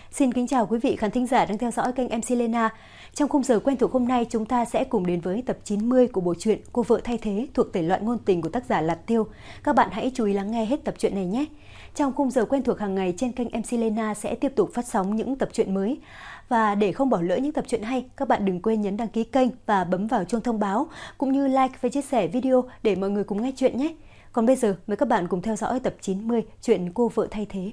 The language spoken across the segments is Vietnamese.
Xin kính chào quý vị khán thính giả đang theo dõi kênh MC Lena. Trong khung giờ quen thuộc hôm nay, chúng ta sẽ cùng đến với tập 90 của bộ truyện Cô vợ thay thế thuộc thể loại ngôn tình của tác giả Lạt Tiêu. Các bạn hãy chú ý lắng nghe hết tập truyện này nhé. Trong khung giờ quen thuộc hàng ngày trên kênh MC Lena sẽ tiếp tục phát sóng những tập truyện mới. Và để không bỏ lỡ những tập truyện hay, các bạn đừng quên nhấn đăng ký kênh và bấm vào chuông thông báo, cũng như like và chia sẻ video để mọi người cùng nghe chuyện nhé. Còn bây giờ, mời các bạn cùng theo dõi tập 90 truyện Cô vợ thay thế.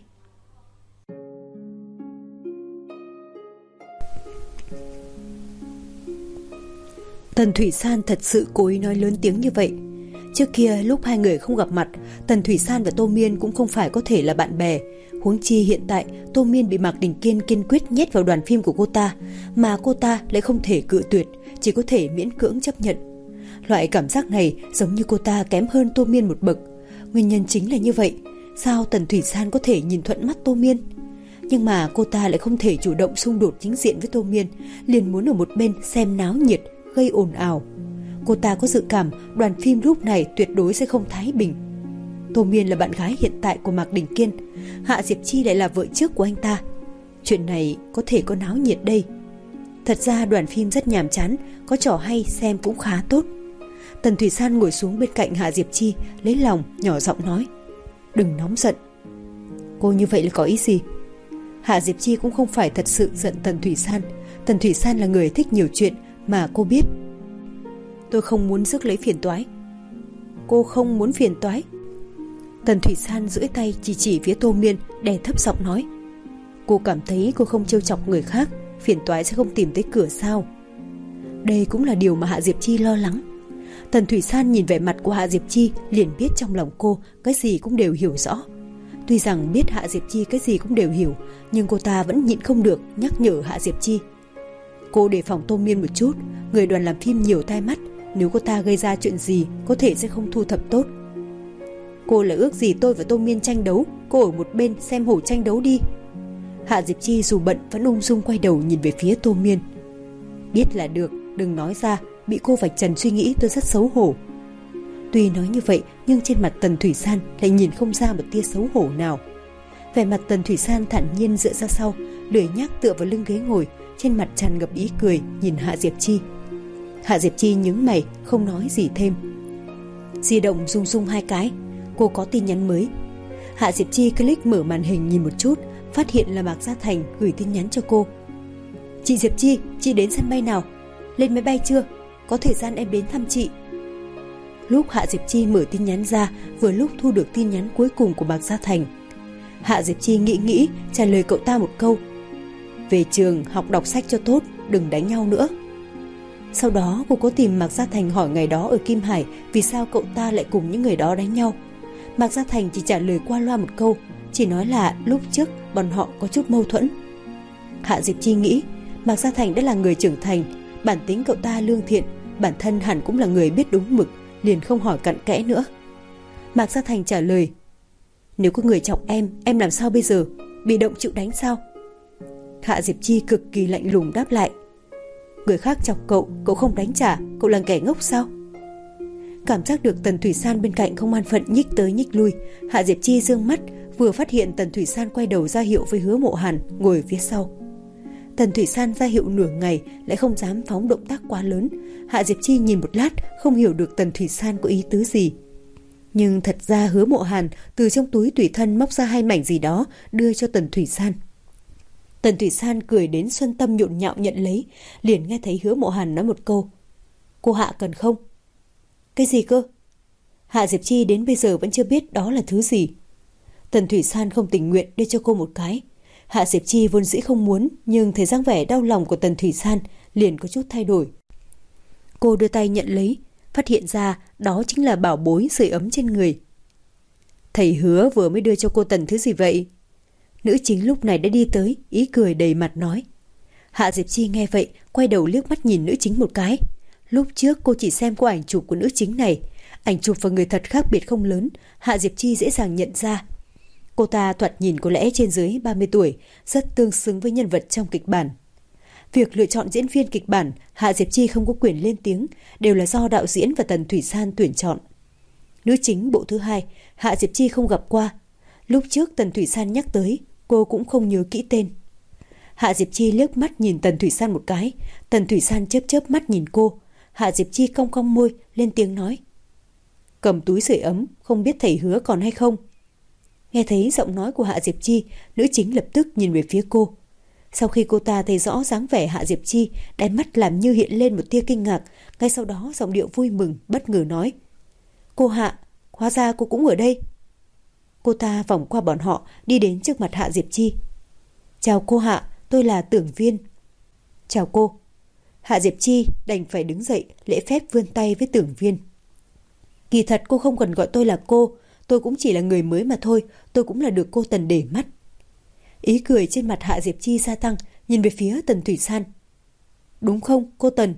Tần Thủy San thật sự cố ý nói lớn tiếng như vậy. Trước kia lúc hai người không gặp mặt, Tần Thủy San và Tô Miên cũng không phải có thể là bạn bè. Huống chi hiện tại Tô Miên bị Mạc Đình Kiên kiên quyết nhét vào đoàn phim của cô ta, mà cô ta lại không thể cự tuyệt, chỉ có thể miễn cưỡng chấp nhận. Loại cảm giác này giống như cô ta kém hơn Tô Miên một bậc. Nguyên nhân chính là như vậy. Sao Tần Thủy San có thể nhìn thuận mắt Tô Miên? Nhưng mà cô ta lại không thể chủ động xung đột chính diện với Tô Miên, liền muốn ở một bên xem náo nhiệt, gây ồn ào. Cô ta có dự cảm đoàn phim lúc này tuyệt đối sẽ không thái bình. Tô Miên là bạn gái hiện tại của Mạc Đình Kiên, Hạ Diệp Chi lại là vợ trước của anh ta. Chuyện này có thể có náo nhiệt đây. Thật ra đoàn phim rất nhàm chán, có trò hay xem cũng khá tốt. Tần Thủy San ngồi xuống bên cạnh Hạ Diệp Chi, lấy lòng nhỏ giọng nói: "Đừng nóng giận." "Cô như vậy là có ý gì?" Hạ Diệp Chi cũng không phải thật sự giận Tần Thủy San. Tần Thủy San là người thích nhiều chuyện mà cô biết. "Tôi không muốn rước lấy phiền toái." "Cô không muốn phiền toái?" Tần Thủy San duỗi tay chỉ chỉ phía Tô Miên, đè thấp giọng nói: "Cô cảm thấy cô không trêu chọc người khác, phiền toái sẽ không tìm tới cửa sao?" Đây cũng là điều mà Hạ Diệp Chi lo lắng. Tần Thủy San nhìn vẻ mặt của Hạ Diệp Chi liền biết trong lòng cô cái gì cũng đều hiểu rõ. Tuy rằng biết Hạ Diệp Chi cái gì cũng đều hiểu, nhưng cô ta vẫn nhịn không được nhắc nhở Hạ Diệp Chi: "Cô đề phòng Tô Miên một chút, người đoàn làm phim nhiều tai mắt, nếu cô ta gây ra chuyện gì có thể sẽ không thu thập tốt." "Cô là ước gì tôi và Tô Miên tranh đấu, cô ở một bên xem hổ tranh đấu đi." Hạ Diệp Chi dù bận vẫn ung dung quay đầu nhìn về phía Tô Miên. "Biết là được, đừng nói ra, bị cô vạch trần suy nghĩ tôi rất xấu hổ." Tuy nói như vậy nhưng trên mặt Tần Thủy San lại nhìn không ra một tia xấu hổ nào. Vẻ mặt Tần Thủy San thản nhiên dựa ra sau, lười nhác tựa vào lưng ghế ngồi, trên mặt tràn ngập ý cười nhìn Hạ Diệp Chi. Hạ Diệp Chi nhướng mày không nói gì thêm. Di động rung rung hai cái, cô có tin nhắn mới. Hạ Diệp Chi click mở màn hình nhìn một chút, phát hiện là Mạc Gia Thành gửi tin nhắn cho cô. "Chị Diệp Chi, chị đến sân bay nào? Lên máy bay chưa? Có thời gian em đến thăm chị." Lúc Hạ Diệp Chi mở tin nhắn ra, vừa lúc thu được tin nhắn cuối cùng của Mạc Gia Thành. Hạ Diệp Chi nghĩ trả lời cậu ta một câu: "Về trường học đọc sách cho tốt, đừng đánh nhau nữa." Sau đó cô có tìm Mạc Gia Thành hỏi ngày đó ở Kim Hải vì sao cậu ta lại cùng những người đó đánh nhau. Mạc Gia Thành chỉ trả lời qua loa một câu, chỉ nói là lúc trước bọn họ có chút mâu thuẫn. Hạ Diệp Chi nghĩ Mạc Gia Thành đã là người trưởng thành, bản tính cậu ta lương thiện, bản thân hẳn cũng là người biết đúng mực, liền không hỏi cặn kẽ nữa. Mạc Gia Thành trả lời: "Nếu có người chọc em làm sao bây giờ? Bị động chịu đánh sao?" Hạ Diệp Chi cực kỳ lạnh lùng đáp lại: "Người khác chọc cậu không đánh trả, cậu là kẻ ngốc sao?" Cảm giác được Tần Thủy San bên cạnh không an phận nhích tới nhích lui, Hạ Diệp Chi dương mắt, vừa phát hiện Tần Thủy San quay đầu ra hiệu với Hứa Mộ Hàn ngồi phía sau. Tần Thủy San ra hiệu nửa ngày lại không dám phóng động tác quá lớn. Hạ Diệp Chi nhìn một lát không hiểu được Tần Thủy San có ý tứ gì. Nhưng thật ra Hứa Mộ Hàn từ trong túi tùy thân móc ra 2 mảnh gì đó đưa cho Tần Thủy San. Tần Thủy San cười đến xuân tâm nhộn nhạo nhận lấy, liền nghe thấy Hứa Mộ Hàn nói một câu: "Cô Hạ cần không?" "Cái gì cơ?" Hạ Diệp Chi đến bây giờ vẫn chưa biết đó là thứ gì. Tần Thủy San không tình nguyện đưa cho cô một cái. Hạ Diệp Chi vốn dĩ không muốn, nhưng thấy dáng vẻ đau lòng của Tần Thủy San liền có chút thay đổi. Cô đưa tay nhận lấy, phát hiện ra đó chính là bảo bối sưởi ấm trên người. "Thầy Hứa vừa mới đưa cho cô Tần thứ gì vậy?" Nữ chính lúc này đã đi tới, ý cười đầy mặt nói. Hạ Diệp Chi nghe vậy quay đầu liếc mắt nhìn nữ chính một cái. Lúc trước cô chỉ xem qua ảnh chụp của nữ chính này, ảnh chụp và người thật khác biệt không lớn, Hạ Diệp Chi dễ dàng nhận ra. Cô ta thoạt nhìn có lẽ trên dưới 30 tuổi, rất tương xứng với nhân vật trong kịch bản. Việc lựa chọn diễn viên kịch bản, Hạ Diệp Chi không có quyền lên tiếng, đều là do đạo diễn và Tần Thủy San tuyển chọn. Nữ chính bộ thứ 2, Hạ Diệp Chi không gặp qua. Lúc trước Tần Thủy San nhắc tới, cô cũng không nhớ kỹ tên. Hạ Diệp Chi liếc mắt nhìn Tần Thủy San một cái. Tần Thủy San chớp chớp mắt nhìn cô. Hạ Diệp Chi cong cong môi, lên tiếng nói: cầm túi sưởi ấm, không biết thầy Hứa còn hay không? Nghe thấy giọng nói của Hạ Diệp Chi, nữ chính lập tức nhìn về phía cô. Sau khi cô ta thấy rõ dáng vẻ Hạ Diệp Chi, đáy mắt làm như hiện lên một tia kinh ngạc, ngay sau đó giọng điệu vui mừng, bất ngờ nói: cô Hạ, hóa ra cô cũng ở đây. Cô ta vòng qua bọn họ, đi đến trước mặt Hạ Diệp Chi. Chào cô Hạ, tôi là Tưởng Viên. Chào cô. Hạ Diệp Chi đành phải đứng dậy, lễ phép vươn tay với Tưởng Viên. Kỳ thật cô không cần gọi tôi là cô, tôi cũng chỉ là người mới mà thôi, tôi cũng là được cô Tần để mắt. Ý cười trên mặt Hạ Diệp Chi gia tăng, nhìn về phía Tần Thủy San. Đúng không, cô Tần?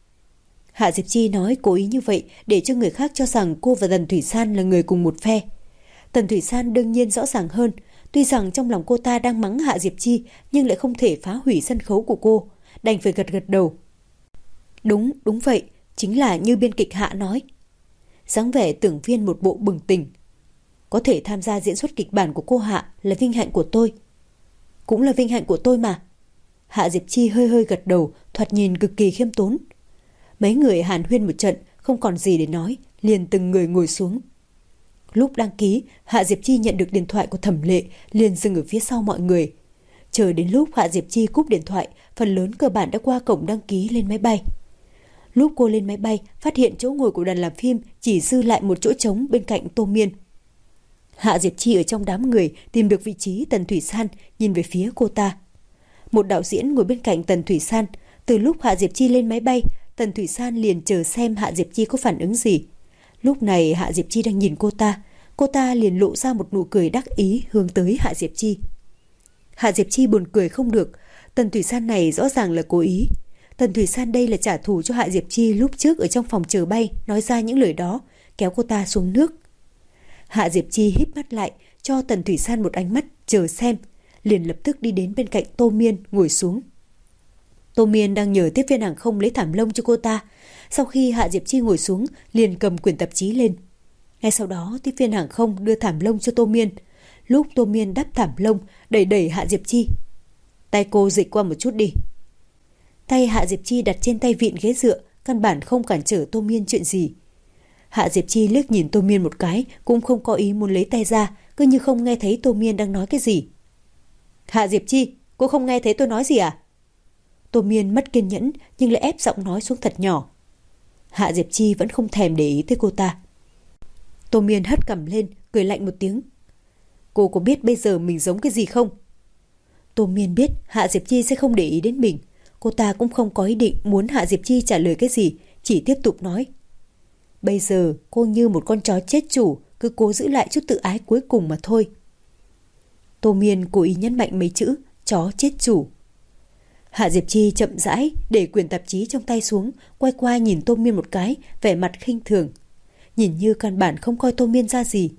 Hạ Diệp Chi nói cố ý như vậy để cho người khác cho rằng cô và Tần Thủy San là người cùng một phe. Tần Thủy San đương nhiên rõ ràng hơn, tuy rằng trong lòng cô ta đang mắng Hạ Diệp Chi nhưng lại không thể phá hủy sân khấu của cô, đành phải gật gật đầu. Đúng, đúng vậy, chính là như biên kịch Hạ nói. Dáng vẻ Tưởng Viên một bộ bừng tỉnh. Có thể tham gia diễn xuất kịch bản của cô Hạ là vinh hạnh của tôi. Cũng là vinh hạnh của tôi mà. Hạ Diệp Chi hơi hơi gật đầu, thoạt nhìn cực kỳ khiêm tốn. Mấy người hàn huyên một trận, không còn gì để nói, liền từng người ngồi xuống. Lúc đăng ký, Hạ Diệp Chi nhận được điện thoại của Thẩm Lệ, liền dừng ở phía sau mọi người. Chờ đến lúc Hạ Diệp Chi cúp điện thoại, phần lớn cơ bản đã qua cổng đăng ký lên máy bay. Lúc cô lên máy bay, phát hiện chỗ ngồi của đoàn làm phim chỉ dư lại một chỗ trống bên cạnh Tô Miên. Hạ Diệp Chi ở trong đám người tìm được vị trí Tần Thủy San, nhìn về phía cô ta. Một đạo diễn ngồi bên cạnh Tần Thủy San. Từ lúc Hạ Diệp Chi lên máy bay, Tần Thủy San liền chờ xem Hạ Diệp Chi có phản ứng gì. Lúc này Hạ Diệp Chi đang nhìn cô ta liền lộ ra một nụ cười đắc ý hướng tới Hạ Diệp Chi. Hạ Diệp Chi buồn cười không được, Tần Thủy San này rõ ràng là cố ý. Tần Thủy San đây là trả thù cho Hạ Diệp Chi lúc trước ở trong phòng chờ bay nói ra những lời đó, kéo cô ta xuống nước. Hạ Diệp Chi híp mắt lại, cho Tần Thủy San một ánh mắt chờ xem, liền lập tức đi đến bên cạnh Tô Miên ngồi xuống. Tô Miên đang nhờ tiếp viên hàng không lấy thảm lông cho cô ta. Sau khi Hạ Diệp Chi ngồi xuống, liền cầm quyển tạp chí lên. Ngay sau đó tiếp viên hàng không đưa thảm lông cho Tô Miên. Lúc Tô Miên đắp thảm lông, đẩy Hạ Diệp Chi. Tay cô dịch qua một chút đi. Tay Hạ Diệp Chi đặt trên tay vịn ghế dựa, căn bản không cản trở Tô Miên chuyện gì. Hạ Diệp Chi liếc nhìn Tô Miên một cái, cũng không có ý muốn lấy tay ra, cứ như không nghe thấy Tô Miên đang nói cái gì. Hạ Diệp Chi, cô không nghe thấy tôi nói gì à? Tô Miên mất kiên nhẫn nhưng lại ép giọng nói xuống thật nhỏ. Hạ Diệp Chi vẫn không thèm để ý tới cô ta. Tô Miên hất cằm lên, cười lạnh một tiếng. Cô có biết bây giờ mình giống cái gì không? Tô Miên biết Hạ Diệp Chi sẽ không để ý đến mình. Cô ta cũng không có ý định muốn Hạ Diệp Chi trả lời cái gì, chỉ tiếp tục nói. Bây giờ cô như một con chó chết chủ, cứ cố giữ lại chút tự ái cuối cùng mà thôi. Tô Miên cố ý nhấn mạnh mấy chữ chó chết chủ. Hạ Diệp Chi chậm rãi để quyển tạp chí trong tay xuống, quay qua nhìn Tô Miên một cái, vẻ mặt khinh thường, nhìn như căn bản không coi Tô Miên ra gì.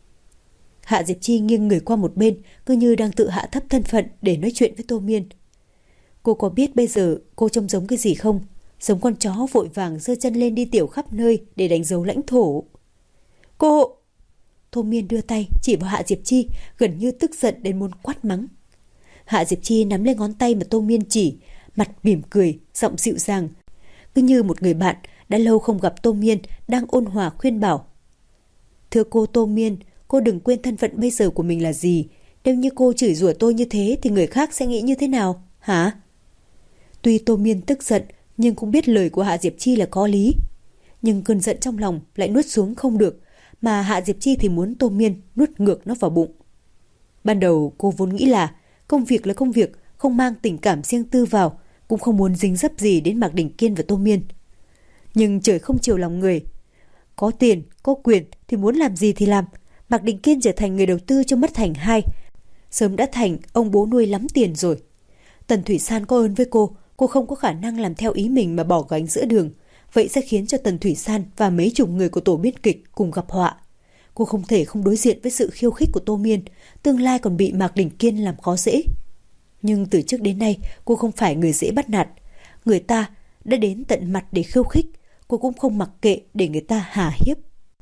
Hạ Diệp Chi nghiêng người qua một bên, cứ như đang tự hạ thấp thân phận để nói chuyện với Tô Miên. Cô có biết bây giờ cô trông giống cái gì không? Giống con chó vội vàng giơ chân lên đi tiểu khắp nơi để đánh dấu lãnh thổ. Cô! Tô Miên đưa tay chỉ vào Hạ Diệp Chi, gần như tức giận đến muốn quát mắng. Hạ Diệp Chi nắm lên ngón tay mà Tô Miên chỉ, mặt mỉm cười, giọng dịu dàng, cứ như một người bạn đã lâu không gặp Tô Miên đang ôn hòa khuyên bảo. Thưa cô Tô Miên, cô đừng quên thân phận bây giờ của mình là gì. Nếu như cô chửi rủa tôi như thế thì người khác sẽ nghĩ như thế nào, hả? Tuy Tô Miên tức giận nhưng cũng biết lời của Hạ Diệp Chi là có lý. Nhưng cơn giận trong lòng lại nuốt xuống không được, mà Hạ Diệp Chi thì muốn Tô Miên nuốt ngược nó vào bụng. Ban đầu cô vốn nghĩ là công việc là công việc, không mang tình cảm riêng tư vào, cũng không muốn dính dấp gì đến Mạc Đình Kiên và Tô Miên. Nhưng trời không chiều lòng người. Có tiền, có quyền thì muốn làm gì thì làm. Mạc Đình Kiên trở thành người đầu tư cho Mất Thành 2. Sớm đã thành ông bố nuôi lắm tiền rồi. Tần Thủy San có ơn với cô không có khả năng làm theo ý mình mà bỏ gánh giữa đường. Vậy sẽ khiến cho Tần Thủy San và mấy chục người của tổ biên kịch cùng gặp họa. Cô không thể không đối diện với sự khiêu khích của Tô Miên, tương lai còn bị Mạc Đình Kiên làm khó dễ. Nhưng từ trước đến nay cô không phải người dễ bắt nạt. Người ta đã đến tận mặt để khiêu khích, cô cũng không mặc kệ để người ta hà hiếp.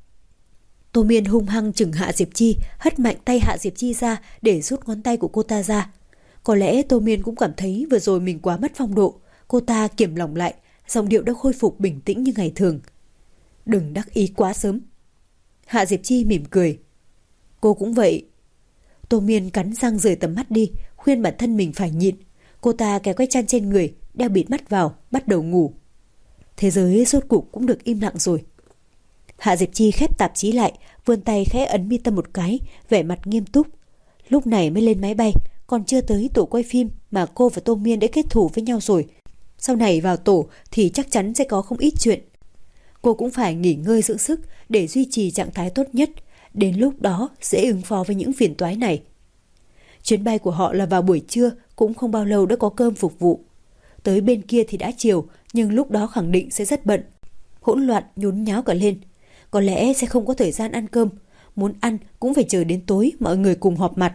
Tô Miên hung hăng chừng Hạ Diệp Chi, hất mạnh tay Hạ Diệp Chi ra để rút ngón tay của cô ta ra. Có lẽ Tô Miên cũng cảm thấy vừa rồi mình quá mất phong độ. Cô ta kiềm lòng lại, giọng điệu đã khôi phục bình tĩnh như ngày thường. Đừng đắc ý quá sớm. Hạ Diệp Chi mỉm cười. Cô cũng vậy. Tô Miên cắn răng rời tầm mắt đi, khuyên bản thân mình phải nhịn. Cô ta kéo cái chăn trên người, đeo bịt mắt vào, bắt đầu ngủ. Thế giới rốt cục cũng được im lặng rồi. Hạ Diệp Chi khép tạp chí lại, vươn tay khẽ ấn mi tâm một cái, vẻ mặt nghiêm túc. Lúc này mới lên máy bay, còn chưa tới tổ quay phim mà cô và Tô Miên đã kết thù với nhau rồi. Sau này vào tổ thì chắc chắn sẽ có không ít chuyện. Cô cũng phải nghỉ ngơi dưỡng sức để duy trì trạng thái tốt nhất. Đến lúc đó dễ ứng phó với những phiền toái này. Chuyến bay của họ là vào buổi trưa, cũng không bao lâu đã có cơm phục vụ. Tới bên kia thì đã chiều, nhưng lúc đó khẳng định sẽ rất bận. Hỗn loạn nhốn nháo cả lên. Có lẽ sẽ không có thời gian ăn cơm. Muốn ăn cũng phải chờ đến tối mọi người cùng họp mặt.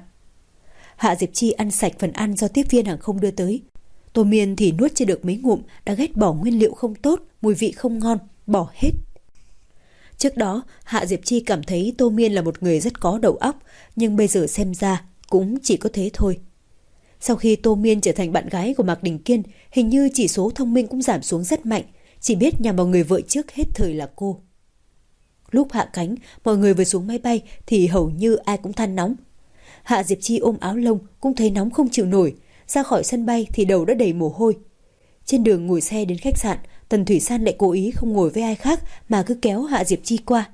Hạ Diệp Chi ăn sạch phần ăn do tiếp viên hàng không đưa tới. Tô Miên thì nuốt chưa được mấy ngụm đã ghét bỏ nguyên liệu không tốt, mùi vị không ngon, bỏ hết. Trước đó Hạ Diệp Chi cảm thấy Tô Miên là một người rất có đầu óc, nhưng bây giờ xem ra cũng chỉ có thế thôi. Sau khi Tô Miên trở thành bạn gái của Mạc Đình Kiên, hình như chỉ số thông minh cũng giảm xuống rất mạnh, chỉ biết nhằm vào người vợ trước hết thời là cô. Lúc hạ cánh, mọi người vừa xuống máy bay thì hầu như ai cũng than nóng. Hạ Diệp Chi ôm áo lông cũng thấy nóng không chịu nổi, ra khỏi sân bay thì đầu đã đầy mồ hôi. Trên đường ngồi xe đến khách sạn, Tần Thủy San lại cố ý không ngồi với ai khác mà cứ kéo Hạ Diệp Chi qua.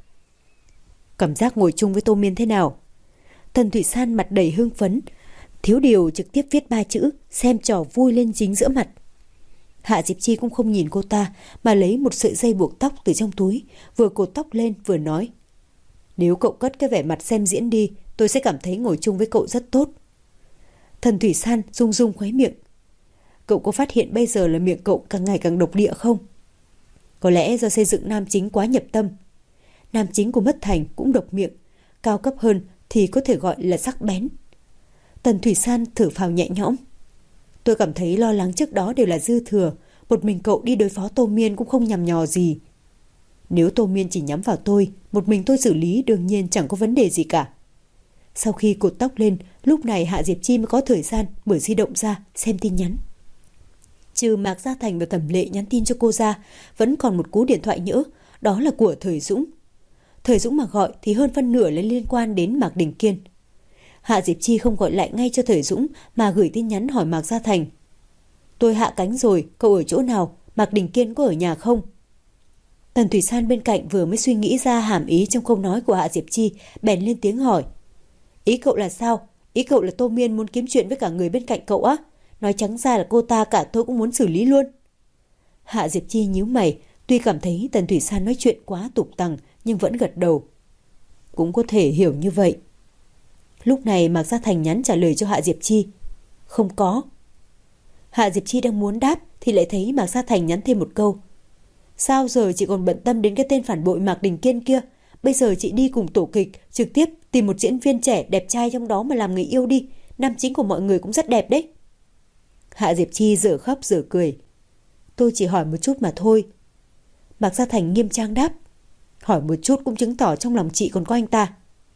Cảm giác ngồi chung với Tô Miên thế nào? Tần Thủy San mặt đầy hưng phấn, thiếu điều trực tiếp viết 3 chữ xem trò vui lên chính giữa mặt. Hạ Diệp Chi cũng không nhìn cô ta mà lấy một sợi dây buộc tóc từ trong túi, vừa cột tóc lên vừa nói: Nếu cậu cất cái vẻ mặt xem diễn đi, tôi sẽ cảm thấy ngồi chung với cậu rất tốt. Tần Thủy San rung rung khóe miệng. Cậu có phát hiện bây giờ là miệng cậu càng ngày càng độc địa không? Có lẽ do xây dựng nam chính quá nhập tâm. Nam chính của Mất Thành cũng độc miệng, cao cấp hơn thì có thể gọi là sắc bén. Tần Thủy San thở phào nhẹ nhõm. Tôi cảm thấy lo lắng trước đó đều là dư thừa, một mình cậu đi đối phó Tô Miên cũng không nhằm nhò gì. Nếu Tô Miên chỉ nhắm vào tôi, một mình tôi xử lý đương nhiên chẳng có vấn đề gì cả. Sau khi cột tóc lên, lúc này Hạ Diệp Chi mới có thời gian mở di động ra xem tin nhắn. Trừ Mạc Gia Thành và Thẩm Lệ nhắn tin cho cô ra, vẫn còn một cú điện thoại nhỡ, đó là của Thời Dũng. Thời Dũng mà gọi thì hơn phân nửa là liên quan đến Mạc Đình Kiên. Hạ Diệp Chi không gọi lại ngay cho Thời Dũng mà gửi tin nhắn hỏi Mạc Gia Thành. Tôi hạ cánh rồi, cậu ở chỗ nào? Mạc Đình Kiên có ở nhà không? Tần Thủy San bên cạnh vừa mới suy nghĩ ra hàm ý trong câu nói của Hạ Diệp Chi, bèn lên tiếng hỏi. Ý cậu là sao? Ý cậu là Tô Miên muốn kiếm chuyện với cả người bên cạnh cậu á? Nói trắng ra là cô ta cả tôi cũng muốn xử lý luôn. Hạ Diệp Chi nhíu mày, tuy cảm thấy Tần Thủy San nói chuyện quá tục tằng nhưng vẫn gật đầu. Cũng có thể hiểu như vậy. Lúc này Mạc Gia Thành nhắn trả lời cho Hạ Diệp Chi. Không có. Hạ Diệp Chi đang muốn đáp thì lại thấy Mạc Gia Thành nhắn thêm một câu. Sao giờ chị còn bận tâm đến cái tên phản bội Mạc Đình Kiên kia? Bây giờ chị đi cùng tổ kịch, trực tiếp tìm một diễn viên trẻ đẹp trai trong đó mà làm người yêu đi. Nam chính của mọi người cũng rất đẹp đấy. Hạ Diệp Chi dở khóc dở cười. Tôi chỉ hỏi một chút mà thôi. Mạc Gia Thành nghiêm trang đáp. Hỏi một chút cũng chứng tỏ trong lòng chị còn có anh ta.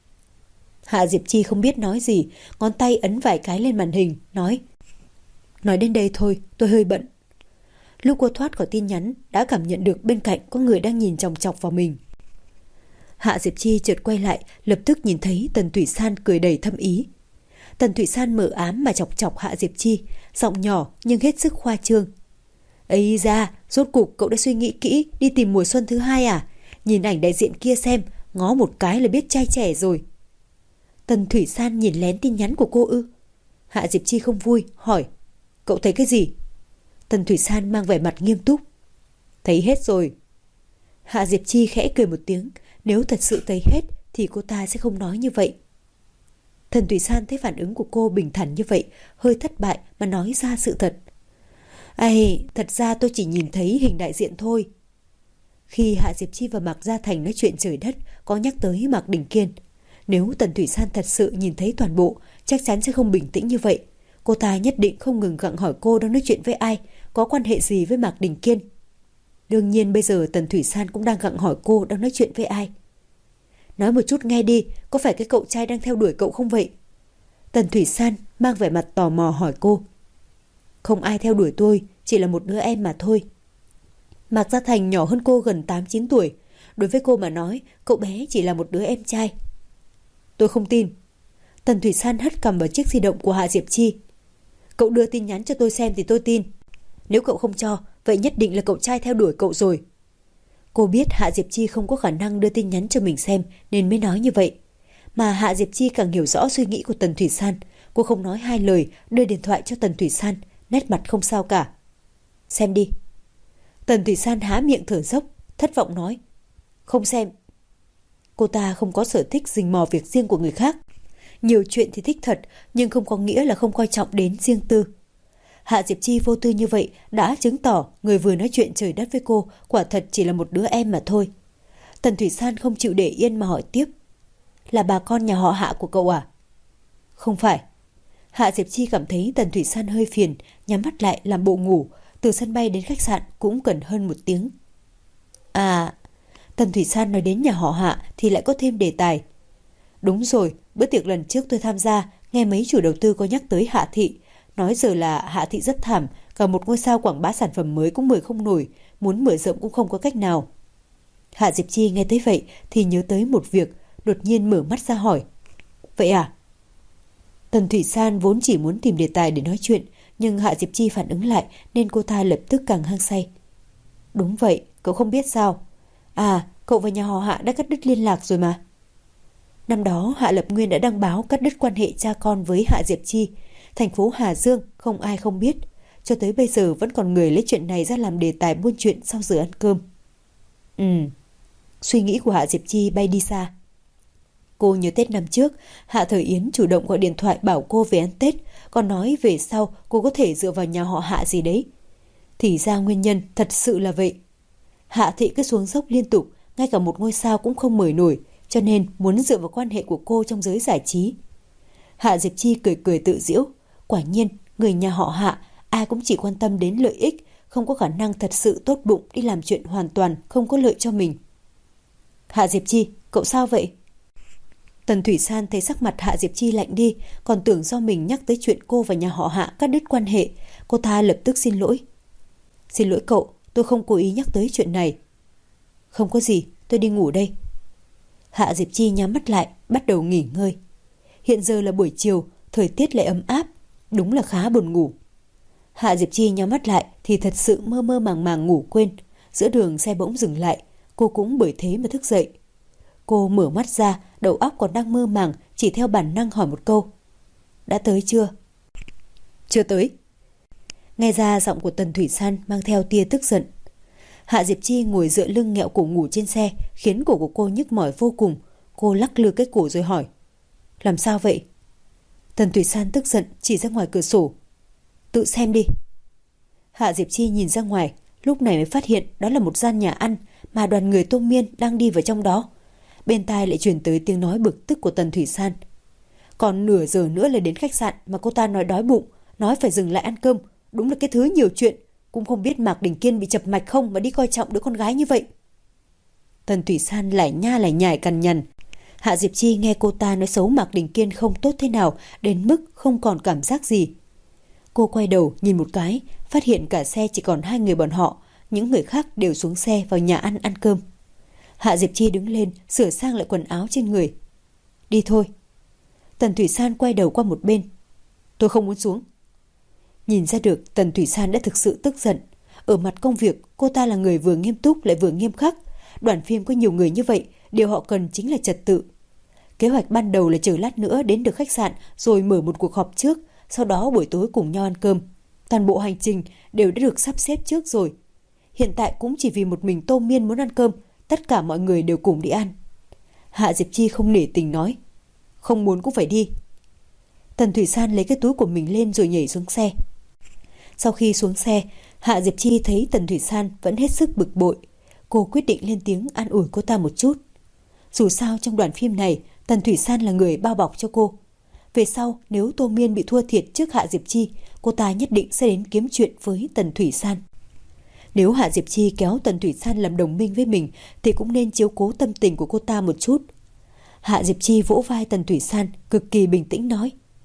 Hạ Diệp Chi không biết nói gì, ngón tay ấn vài cái lên màn hình, nói. Nói đến đây thôi, tôi hơi bận. Lúc cô thoát khỏi tin nhắn, đã cảm nhận được bên cạnh có người đang nhìn chòng chọc vào mình. Hạ Diệp Chi chợt quay lại, lập tức nhìn thấy Tần Thủy San cười đầy thâm ý. Tần Thủy San mở ám mà chọc chọc Hạ Diệp Chi, giọng nhỏ nhưng hết sức khoa trương. Ây da, rốt cục cậu đã suy nghĩ kỹ đi tìm mùa xuân thứ hai à? Nhìn ảnh đại diện kia xem, ngó một cái là biết trai trẻ rồi. Tần Thủy San nhìn lén tin nhắn của cô ư? Hạ Diệp Chi không vui, hỏi. Cậu thấy cái gì? Tần Thủy San mang vẻ mặt nghiêm túc. Thấy hết rồi. Hạ Diệp Chi khẽ cười một tiếng. Nếu thật sự thấy hết thì cô ta sẽ không nói như vậy. Tần Thủy San thấy phản ứng của cô bình thản như vậy, hơi thất bại mà nói ra sự thật. Ây, thật ra tôi chỉ nhìn thấy hình đại diện thôi. Khi Hạ Diệp Chi và Mạc Gia Thành nói chuyện trời đất, có nhắc tới Mạc Đình Kiên. Nếu Tần Thủy San thật sự nhìn thấy toàn bộ, chắc chắn sẽ không bình tĩnh như vậy. Cô ta nhất định không ngừng gặng hỏi cô đang nói chuyện với ai, có quan hệ gì với Mạc Đình Kiên. Đương nhiên bây giờ Tần Thủy San cũng đang gặng hỏi cô đang nói chuyện với ai. Nói một chút nghe đi, có phải cái cậu trai đang theo đuổi cậu không vậy? Tần Thủy San mang vẻ mặt tò mò hỏi cô. Không ai theo đuổi tôi, chỉ là một đứa em mà thôi. Mạc Gia Thành nhỏ hơn cô gần 8-9 tuổi. Đối với cô mà nói, cậu bé chỉ là một đứa em trai. Tôi không tin. Tần Thủy San hất cằm vào chiếc di động của Hạ Diệp Chi. Cậu đưa tin nhắn cho tôi xem thì tôi tin. Nếu cậu không cho, vậy nhất định là cậu trai theo đuổi cậu rồi. Cô biết Hạ Diệp Chi không có khả năng đưa tin nhắn cho mình xem nên mới nói như vậy. Mà Hạ Diệp Chi càng hiểu rõ suy nghĩ của Tần Thủy San. Cô không nói hai lời, đưa điện thoại cho Tần Thủy San, nét mặt không sao cả. Xem đi. Tần Thủy San há miệng thở dốc, thất vọng nói. Không xem. Cô ta không có sở thích rình mò việc riêng của người khác. Nhiều chuyện thì thích thật, nhưng không có nghĩa là không coi trọng đến riêng tư. Hạ Diệp Chi vô tư như vậy đã chứng tỏ người vừa nói chuyện trời đất với cô quả thật chỉ là một đứa em mà thôi. Tần Thủy San không chịu để yên mà hỏi tiếp. Là bà con nhà họ Hạ của cậu à? Không phải. Hạ Diệp Chi cảm thấy Tần Thủy San hơi phiền, nhắm mắt lại làm bộ ngủ. Từ sân bay đến khách sạn cũng cần hơn 1 tiếng. À, Tần Thủy San nói đến nhà họ Hạ thì lại có thêm đề tài. Đúng rồi, bữa tiệc lần trước tôi tham gia, nghe mấy chủ đầu tư có nhắc tới Hạ Thị. Nói giờ là Hạ Thị rất thảm, cả một ngôi sao quảng bá sản phẩm mới cũng mời không nổi, muốn mở rộng cũng không có cách nào. Hạ Diệp Chi nghe tới vậy thì nhớ tới một việc, đột nhiên mở mắt ra hỏi. Vậy à? Tần Thủy San vốn chỉ muốn tìm đề tài để nói chuyện, nhưng Hạ Diệp Chi phản ứng lại nên cô ta lập tức càng hăng say. Đúng vậy, cậu không biết sao? À, cậu và nhà họ Hạ đã cắt đứt liên lạc rồi mà. Năm đó Hạ Lập Nguyên đã đăng báo cắt đứt quan hệ cha con với Hạ Diệp Chi. Thành phố Hà Dương không ai không biết. Cho tới bây giờ vẫn còn người lấy chuyện này ra làm đề tài buôn chuyện sau giờ ăn cơm. Suy nghĩ của Hạ Diệp Chi bay đi xa. Cô nhớ Tết năm trước, Hạ Thời Yến chủ động gọi điện thoại bảo cô về ăn Tết, còn nói về sau cô có thể dựa vào nhà họ Hạ gì đấy. Thì ra nguyên nhân thật sự là vậy. Hạ Thị cứ xuống dốc liên tục, ngay cả một ngôi sao cũng không mời nổi, cho nên muốn dựa vào quan hệ của cô trong giới giải trí. Hạ Diệp Chi cười cười tự giễu. Quả nhiên, người nhà họ Hạ ai cũng chỉ quan tâm đến lợi ích, không có khả năng thật sự tốt bụng đi làm chuyện hoàn toàn không có lợi cho mình. Hạ Diệp Chi, cậu sao vậy? Tần Thủy San thấy sắc mặt Hạ Diệp Chi lạnh đi, còn tưởng do mình nhắc tới chuyện cô và nhà họ Hạ cắt đứt quan hệ. Cô ta lập tức xin lỗi. Xin lỗi cậu, tôi không cố ý nhắc tới chuyện này. Không có gì, tôi đi ngủ đây. Hạ Diệp Chi nhắm mắt lại, bắt đầu nghỉ ngơi. Hiện giờ là buổi chiều, thời tiết lại ấm áp, đúng là khá buồn ngủ. Hạ Diệp Chi nhắm mắt lại thì thật sự mơ mơ màng màng ngủ quên. Giữa đường xe bỗng dừng lại, cô cũng bởi thế mà thức dậy. Cô mở mắt ra, đầu óc còn đang mơ màng, chỉ theo bản năng hỏi một câu. Đã tới chưa? Chưa tới. Nghe ra giọng của Tần Thủy San mang theo tia tức giận. Hạ Diệp Chi ngồi dựa lưng nghẹo cổ ngủ trên xe, khiến cổ của cô nhức mỏi vô cùng. Cô lắc lư cái cổ rồi hỏi. Làm sao vậy? Tần Thủy San tức giận chỉ ra ngoài cửa sổ. Tự xem đi. Hạ Diệp Chi nhìn ra ngoài, lúc này mới phát hiện đó là một gian nhà ăn mà đoàn người Tô Miên đang đi vào trong đó. Bên tai lại truyền tới tiếng nói bực tức của Tần Thủy San. Còn nửa giờ nữa là đến khách sạn mà cô ta nói đói bụng, nói phải dừng lại ăn cơm. Đúng là cái thứ nhiều chuyện, cũng không biết Mạc Đình Kiên bị chập mạch không mà đi coi trọng đứa con gái như vậy. Tần Thủy San lại nha lại nhải cằn nhằn. Hạ Diệp Chi nghe cô ta nói xấu Mạc Đình Kiên không tốt thế nào đến mức không còn cảm giác gì. Cô quay đầu nhìn một cái, phát hiện cả xe chỉ còn 2 người bọn họ, những người khác đều xuống xe vào nhà ăn ăn cơm. Hạ Diệp Chi đứng lên, sửa sang lại quần áo trên người. Đi thôi. Tần Thủy San quay đầu qua một bên. Tôi không muốn xuống. Nhìn ra được Tần Thủy San đã thực sự tức giận. Ở mặt công việc, cô ta là người vừa nghiêm túc lại vừa nghiêm khắc. Đoàn phim có nhiều người như vậy, điều họ cần chính là trật tự. Kế hoạch ban đầu là chờ lát nữa đến được khách sạn rồi mở một cuộc họp trước, sau đó buổi tối cùng nhau ăn cơm. Toàn bộ hành trình đều đã được sắp xếp trước rồi. Hiện tại cũng chỉ vì một mình Tô Miên muốn ăn cơm, tất cả mọi người đều cùng đi ăn. Hạ Diệp Chi không nể tình nói. Không muốn cũng phải đi. Tần Thủy San lấy cái túi của mình lên rồi nhảy xuống xe. Sau khi xuống xe, Hạ Diệp Chi thấy Tần Thủy San vẫn hết sức bực bội. Cô quyết định lên tiếng an ủi cô ta một chút. Dù sao trong đoàn phim này, Tần Thủy San là người bao bọc cho cô. Về sau, nếu Tô Miên bị thua thiệt trước Hạ Diệp Chi, cô ta nhất định sẽ đến kiếm chuyện với Tần Thủy San. Nếu Hạ Diệp Chi kéo Tần Thủy San làm đồng minh với mình thì cũng nên chiếu cố tâm tình của cô ta một chút. Hạ Diệp Chi vỗ vai Tần Thủy San, cực kỳ bình tĩnh nói.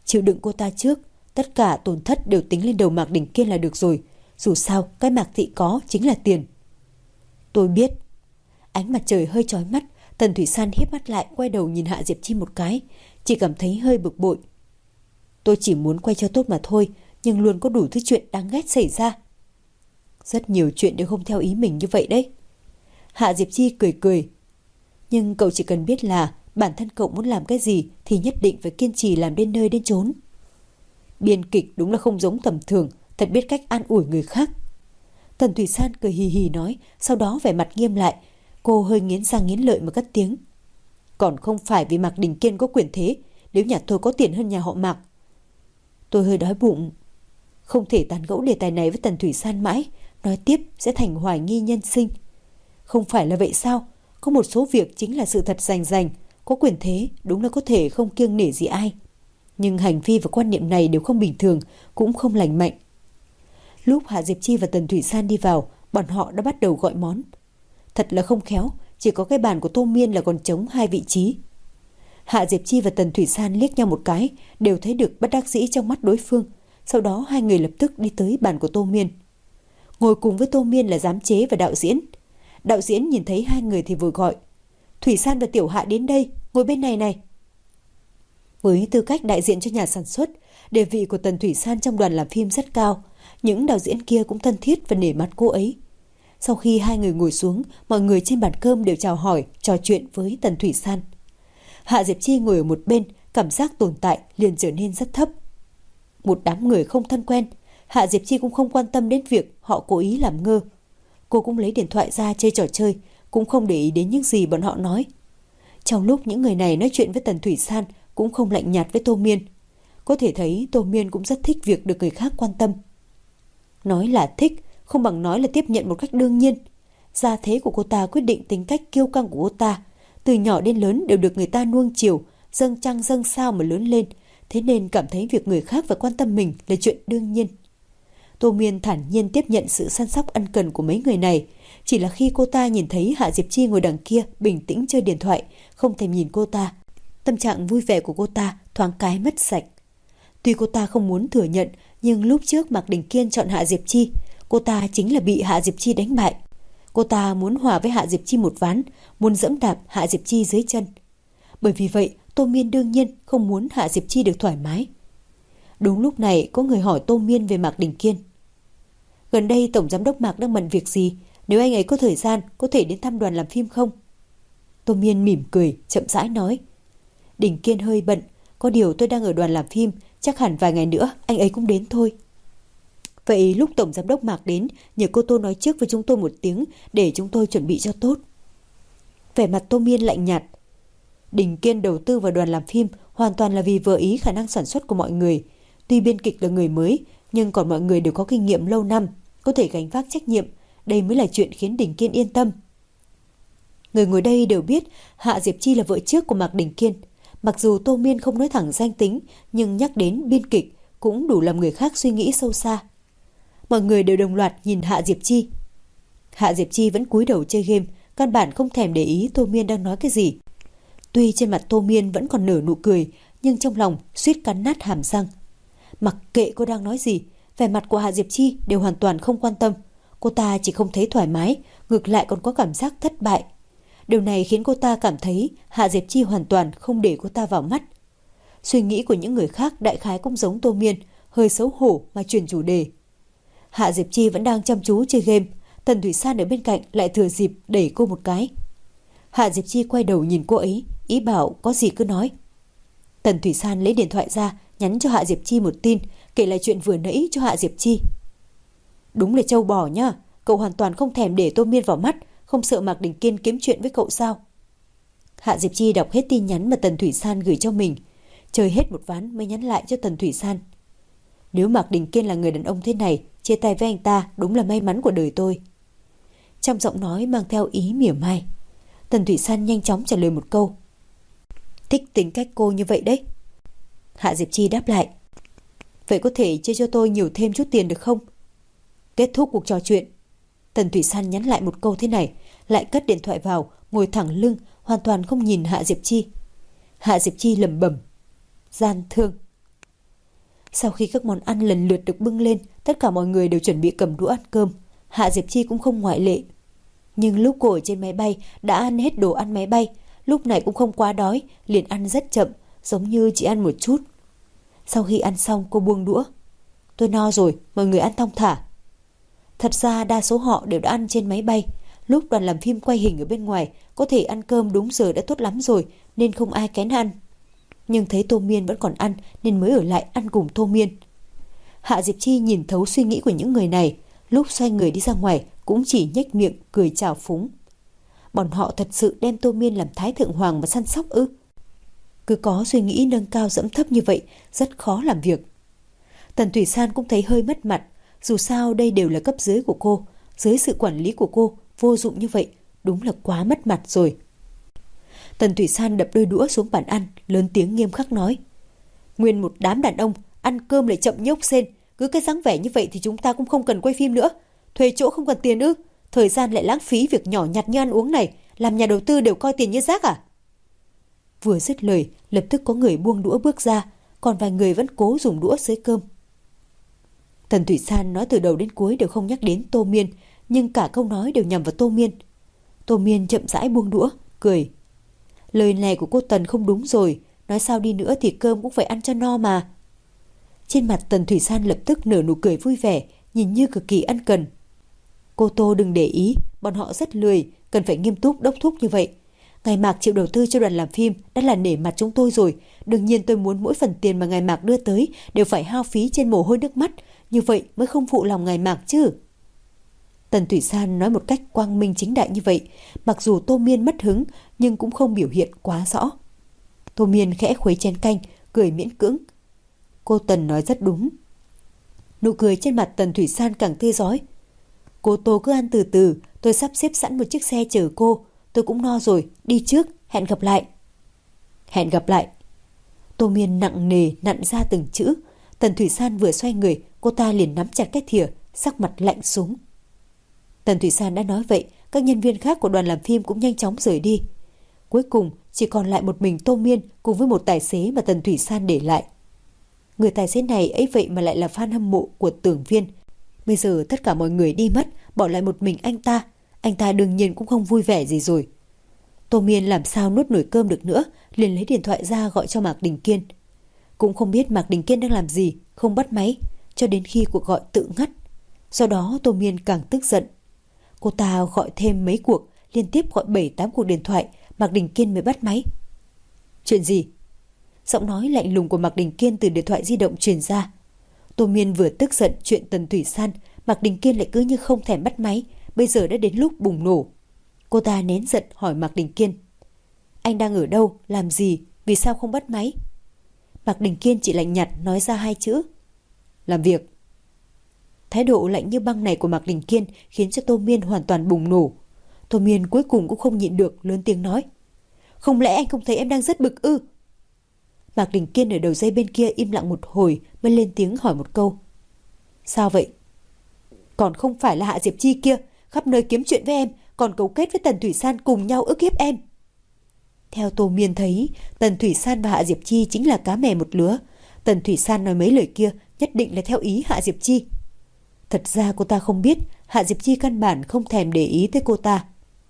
Chịu đựng cô ta trước, tất cả tổn thất đều tính lên đầu Mạc Đình Kiên là được rồi. Dù sao, cái Mạc thị có chính là tiền. Tôi biết. Ánh mặt trời hơi chói mắt, Tần Thủy San híp mắt lại, quay đầu nhìn Hạ Diệp Chi một cái, chỉ cảm thấy hơi bực bội. Tôi chỉ muốn quay cho tốt mà thôi, nhưng luôn có đủ thứ chuyện đáng ghét xảy ra. Rất nhiều chuyện đều không theo ý mình như vậy đấy. Hạ Diệp Chi cười cười. Nhưng cậu chỉ cần biết là bản thân cậu muốn làm cái gì thì nhất định phải kiên trì làm đến nơi đến chốn. Biên kịch đúng là không giống tầm thường, thật biết cách an ủi người khác. Tần Thủy San cười hì hì nói, sau đó vẻ mặt nghiêm lại. Cô hơi nghiến răng nghiến lợi mà cất tiếng. Còn không phải vì Mạc Đình Kiên có quyền thế, nếu nhà tôi có tiền hơn nhà họ Mạc. Tôi hơi đói bụng. Không thể tán gẫu đề tài này với Tần Thủy San mãi, nói tiếp sẽ thành hoài nghi nhân sinh. Không phải là vậy sao? Có một số việc chính là sự thật rành, có quyền thế đúng là có thể không kiêng nể gì ai. Nhưng hành vi và quan niệm này đều không bình thường, cũng không lành mạnh. Lúc Hạ Diệp Chi và Tần Thủy San đi vào, bọn họ đã bắt đầu gọi món. Thật là không khéo, chỉ có cái bàn của Tô Miên là còn trống 2 vị trí. Hạ Diệp Chi và Tần Thủy San liếc nhau một cái, đều thấy được bất đắc dĩ trong mắt đối phương. Sau đó hai người lập tức đi tới bàn của Tô Miên. Ngồi cùng với Tô Miên là giám chế và đạo diễn. Đạo diễn nhìn thấy hai người thì vội gọi. Thủy San và Tiểu Hạ đến đây, ngồi bên này này. Với tư cách đại diện cho nhà sản xuất, địa vị của Tần Thủy San trong đoàn làm phim rất cao. Những đạo diễn kia cũng thân thiết và nể mặt cô ấy. Sau khi hai người ngồi xuống, mọi người trên bàn cơm đều chào hỏi, trò chuyện với Tần Thủy San. Hạ Diệp Chi ngồi ở một bên, cảm giác tồn tại liền trở nên rất thấp. Một đám người không thân quen, Hạ Diệp Chi cũng không quan tâm đến việc họ cố ý làm ngơ. Cô cũng lấy điện thoại ra chơi trò chơi, cũng không để ý đến những gì bọn họ nói. Trong lúc những người này nói chuyện với Tần Thủy San, cũng không lạnh nhạt với Tô Miên. Có thể thấy Tô Miên cũng rất thích việc được người khác quan tâm. Nói là thích, không bằng nói là tiếp nhận một cách đương nhiên. Gia thế của cô ta quyết định tính cách kiêu căng của cô ta. Từ nhỏ đến lớn đều được người ta nuông chiều, dâng trăng dâng sao mà lớn lên. Thế nên cảm thấy việc người khác phải quan tâm mình là chuyện đương nhiên. Tô Miên thản nhiên tiếp nhận sự săn sóc ân cần của mấy người này. Chỉ là khi cô ta nhìn thấy Hạ Diệp Chi ngồi đằng kia bình tĩnh chơi điện thoại, không thèm nhìn cô ta, tâm trạng vui vẻ của cô ta thoáng cái mất sạch. Tuy cô ta không muốn thừa nhận, nhưng lúc trước Mạc Đình Kiên chọn Hạ Diệp Chi, cô ta chính là bị Hạ Diệp Chi đánh bại. Cô ta muốn hòa với Hạ Diệp Chi một ván, muốn dẫm đạp Hạ Diệp Chi dưới chân. Bởi vì vậy, Tô Miên đương nhiên không muốn Hạ Diệp Chi được thoải mái. Đúng lúc này có người hỏi Tô Miên về Mạc Đình Kiên. Gần đây Tổng Giám đốc Mạc đang bận việc gì? Nếu anh ấy có thời gian, có thể đến thăm đoàn làm phim không? Tô Miên mỉm cười, chậm rãi nói. Đình Kiên hơi bận, có điều tôi đang ở đoàn làm phim, chắc hẳn vài ngày nữa anh ấy cũng đến thôi. Vậy lúc Tổng Giám đốc Mạc đến, nhờ cô Tô nói trước với chúng tôi một tiếng để chúng tôi chuẩn bị cho tốt. Vẻ mặt Tô Miên lạnh nhạt. Đình Kiên đầu tư vào đoàn làm phim hoàn toàn là vì vừa ý khả năng sản xuất của mọi người. Tuy biên kịch là người mới, nhưng còn mọi người đều có kinh nghiệm lâu năm, có thể gánh vác trách nhiệm. Đây mới là chuyện khiến Đình Kiên yên tâm. Người ngồi đây đều biết Hạ Diệp Chi là vợ trước của Mạc Đình Kiên. Mặc dù Tô Miên không nói thẳng danh tính, nhưng nhắc đến biên kịch cũng đủ làm người khác suy nghĩ sâu xa. Mọi người đều đồng loạt nhìn Hạ Diệp Chi. Hạ Diệp Chi vẫn cúi đầu chơi game, căn bản không thèm để ý Tô Miên đang nói cái gì. Tuy trên mặt Tô Miên vẫn còn nở nụ cười, nhưng trong lòng suýt cắn nát hàm răng. Mặc kệ cô đang nói gì, vẻ mặt của Hạ Diệp Chi đều hoàn toàn không quan tâm. Cô ta chỉ không thấy thoải mái, ngược lại còn có cảm giác thất bại. Điều này khiến cô ta cảm thấy Hạ Diệp Chi hoàn toàn không để cô ta vào mắt. Suy nghĩ của những người khác đại khái cũng giống Tô Miên, hơi xấu hổ mà chuyển chủ đề. Hạ Diệp Chi vẫn đang chăm chú chơi game, Tần Thủy San ở bên cạnh lại thừa dịp đẩy cô một cái. Hạ Diệp Chi quay đầu nhìn cô ấy, ý bảo có gì cứ nói. Tần Thủy San lấy điện thoại ra, nhắn cho Hạ Diệp Chi một tin, kể lại chuyện vừa nãy cho Hạ Diệp Chi. Đúng là trâu bò nhá, cậu hoàn toàn không thèm để Tô Miên vào mắt, không sợ Mạc Đình Kiên kiếm chuyện với cậu sao? Hạ Diệp Chi đọc hết tin nhắn mà Tần Thủy San gửi cho mình, chơi hết một ván mới nhắn lại cho Tần Thủy San. Nếu Mạc Đình Kiên là người đàn ông thế này, chia tay với anh ta đúng là may mắn của đời tôi. Trong giọng nói mang theo ý mỉa mai. Tần Thủy San nhanh chóng trả lời một câu. Thích tính cách cô như vậy đấy. Hạ Diệp Chi đáp lại. Vậy có thể chia cho tôi nhiều thêm chút tiền được không? Kết thúc cuộc trò chuyện, Tần Thủy San nhắn lại một câu thế này, lại cất điện thoại vào, ngồi thẳng lưng, hoàn toàn không nhìn Hạ Diệp Chi. Hạ Diệp Chi lẩm bẩm. Gian thương. Sau khi các món ăn lần lượt được bưng lên, tất cả mọi người đều chuẩn bị cầm đũa ăn cơm. Hạ Diệp Chi cũng không ngoại lệ. Nhưng lúc cô ở trên máy bay đã ăn hết đồ ăn máy bay, lúc này cũng không quá đói, liền ăn rất chậm, giống như chỉ ăn một chút. Sau khi ăn xong cô buông đũa. Tôi no rồi, mọi người ăn thong thả. Thật ra đa số họ đều đã ăn trên máy bay. Lúc đoàn làm phim quay hình ở bên ngoài, có thể ăn cơm đúng giờ đã tốt lắm rồi, nên không ai kén ăn. Nhưng thấy Tô Miên vẫn còn ăn nên mới ở lại ăn cùng Tô Miên. Hạ Diệp Chi nhìn thấu suy nghĩ của những người này, lúc xoay người đi ra ngoài cũng chỉ nhếch miệng cười chào phúng. Bọn họ thật sự đem Tô Miên làm thái thượng hoàng mà săn sóc ư? Cứ có suy nghĩ nâng cao dẫm thấp như vậy, rất khó làm việc. Tần Thủy San cũng thấy hơi mất mặt, dù sao đây đều là cấp dưới của cô, dưới sự quản lý của cô, vô dụng như vậy, đúng là quá mất mặt rồi. Tần Thủy San đập đôi đũa xuống bàn ăn, lớn tiếng nghiêm khắc nói. Nguyên một đám đàn ông, ăn cơm lại chậm nhốc xên, cứ cái dáng vẻ như vậy thì chúng ta cũng không cần quay phim nữa. Thuê chỗ không cần tiền ư? Thời gian lại lãng phí việc nhỏ nhặt như ăn uống này, làm nhà đầu tư đều coi tiền như rác à? Vừa dứt lời, lập tức có người buông đũa bước ra, còn vài người vẫn cố dùng đũa xới cơm. Tần Thủy San nói từ đầu đến cuối đều không nhắc đến Tô Miên, nhưng cả câu nói đều nhằm vào Tô Miên. Tô Miên chậm rãi buông đũa, cười. Lời này của cô Tần không đúng rồi, nói sao đi nữa thì cơm cũng phải ăn cho no mà. Trên mặt Tần Thủy San lập tức nở nụ cười vui vẻ, nhìn như cực kỳ ân cần. Cô Tô đừng để ý, bọn họ rất lười, cần phải nghiêm túc đốc thúc như vậy. Ngài Mạc chịu đầu tư cho đoàn làm phim đã là nể mặt chúng tôi rồi. Đương nhiên tôi muốn mỗi phần tiền mà ngài Mạc đưa tới đều phải hao phí trên mồ hôi nước mắt, như vậy mới không phụ lòng ngài Mạc chứ. Tần Thủy San nói một cách quang minh chính đại như vậy, mặc dù Tô Miên mất hứng nhưng cũng không biểu hiện quá rõ. Tô Miên khẽ khuấy chén canh, cười miễn cưỡng. Cô Tần nói rất đúng. Nụ cười trên mặt Tần Thủy San càng tươi rói. Cô Tô cứ ăn từ từ, tôi sắp xếp sẵn một chiếc xe chở cô. Tôi cũng no rồi, đi trước, hẹn gặp lại. Hẹn gặp lại. Tô Miên nặng nề nặn ra từng chữ. Tần Thủy San vừa xoay người, cô ta liền nắm chặt cái thìa, sắc mặt lạnh xuống. Tần Thủy San đã nói vậy, các nhân viên khác của đoàn làm phim cũng nhanh chóng rời đi. Cuối cùng chỉ còn lại một mình Tô Miên cùng với một tài xế mà Tần Thủy San để lại. Người tài xế này ấy vậy mà lại là fan hâm mộ của Tưởng Viên. Bây giờ tất cả mọi người đi mất, bỏ lại một mình anh ta đương nhiên cũng không vui vẻ gì rồi. Tô Miên làm sao nuốt nổi cơm được nữa, liền lấy điện thoại ra gọi cho Mạc Đình Kiên. Cũng không biết Mạc Đình Kiên đang làm gì, không bắt máy, cho đến khi cuộc gọi tự ngắt. Sau đó Tô Miên càng tức giận. Cô ta gọi thêm mấy cuộc, liên tiếp gọi 7-8 cuộc điện thoại, Mạc Đình Kiên mới bắt máy. Chuyện gì? Giọng nói lạnh lùng của Mạc Đình Kiên từ điện thoại di động truyền ra. Tô Miên vừa tức giận chuyện Tần Thủy San, Mạc Đình Kiên lại cứ như không thèm bắt máy, bây giờ đã đến lúc bùng nổ. Cô ta nén giận hỏi Mạc Đình Kiên. Anh đang ở đâu, làm gì, vì sao không bắt máy? Mạc Đình Kiên chỉ lạnh nhạt nói ra 2 chữ. Làm việc. Thái độ lạnh như băng này của Mạc Đình Kiên khiến cho Tô Miên hoàn toàn bùng nổ. Tô Miên cuối cùng cũng không nhịn được, lớn tiếng nói. Không lẽ anh không thấy em đang rất bực ư? Mạc Đình Kiên ở đầu dây bên kia im lặng một hồi mới lên tiếng hỏi một câu. Sao vậy? Còn không phải là Hạ Diệp Chi kia, khắp nơi kiếm chuyện với em, còn cấu kết với Tần Thủy San cùng nhau ức hiếp em. Theo Tô Miên thấy, Tần Thủy San và Hạ Diệp Chi chính là cá mè một lứa. Tần Thủy San nói mấy lời kia nhất định là theo ý Hạ Diệp Chi. Thật ra cô ta không biết Hạ Diệp Chi căn bản không thèm để ý tới cô ta.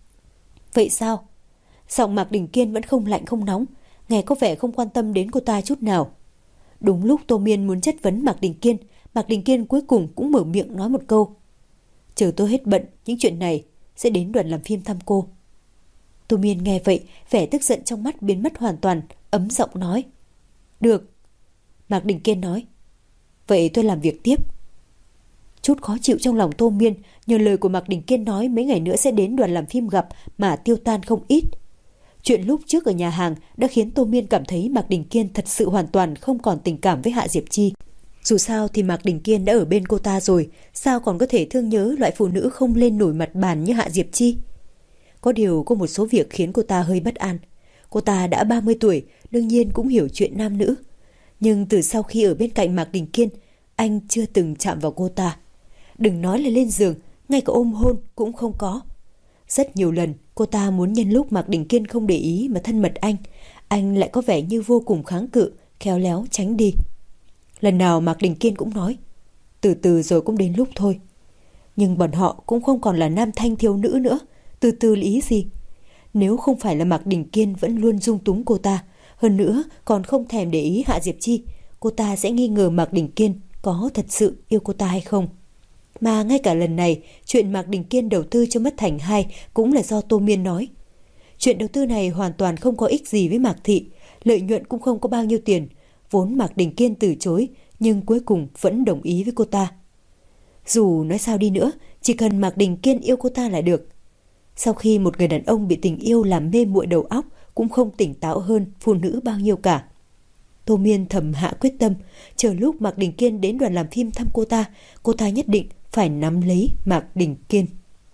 Vậy sao? Giọng Mạc Đình Kiên vẫn không lạnh không nóng, nghe có vẻ không quan tâm đến cô ta chút nào. Đúng lúc Tô Miên muốn chất vấn Mạc Đình Kiên cuối cùng cũng mở miệng nói một câu. Chờ tôi hết bận, những chuyện này sẽ đến đoàn làm phim thăm cô. Tô Miên nghe vậy, vẻ tức giận trong mắt biến mất hoàn toàn, ấm giọng nói. Được. Mạc Đình Kiên nói. Vậy tôi làm việc tiếp. Chút khó chịu trong lòng Tô Miên nhờ lời của Mạc Đình Kiên nói mấy ngày nữa sẽ đến đoàn làm phim gặp mà tiêu tan không ít. Chuyện lúc trước ở nhà hàng đã khiến Tô Miên cảm thấy Mạc Đình Kiên thật sự hoàn toàn không còn tình cảm với Hạ Diệp Chi. Dù sao thì Mạc Đình Kiên đã ở bên cô ta rồi, sao còn có thể thương nhớ loại phụ nữ không lên nổi mặt bàn như Hạ Diệp Chi. Có điều có một số việc khiến cô ta hơi bất an. Cô ta đã 30 tuổi, đương nhiên cũng hiểu chuyện nam nữ. Nhưng từ sau khi ở bên cạnh Mạc Đình Kiên, anh chưa từng chạm vào cô ta. Đừng nói là lên giường, ngay cả ôm hôn cũng không có. Rất nhiều lần cô ta muốn nhân lúc Mạc Đình Kiên không để ý mà thân mật anh lại có vẻ như vô cùng kháng cự, khéo léo tránh đi. Lần nào Mạc Đình Kiên cũng nói, từ từ rồi cũng đến lúc thôi. Nhưng bọn họ cũng không còn là nam thanh thiếu nữ nữa, từ từ là ý gì? Nếu không phải là Mạc Đình Kiên vẫn luôn dung túng cô ta, hơn nữa còn không thèm để ý Hạ Diệp Chi, cô ta sẽ nghi ngờ Mạc Đình Kiên có thật sự yêu cô ta hay không. Mà ngay cả lần này, chuyện Mạc Đình Kiên đầu tư cho Mất Thành 2 cũng là do Tô Miên nói. Chuyện đầu tư này hoàn toàn không có ích gì với Mạc Thị, lợi nhuận cũng không có bao nhiêu tiền. Vốn Mạc Đình Kiên từ chối, nhưng cuối cùng vẫn đồng ý với cô ta. Dù nói sao đi nữa, chỉ cần Mạc Đình Kiên yêu cô ta là được. Sau khi một người đàn ông bị tình yêu làm mê muội đầu óc, cũng không tỉnh táo hơn phụ nữ bao nhiêu cả. Tô Miên thầm hạ quyết tâm, chờ lúc Mạc Đình Kiên đến đoàn làm phim thăm cô ta nhất định phải nắm lấy Mạc Đình Kiên.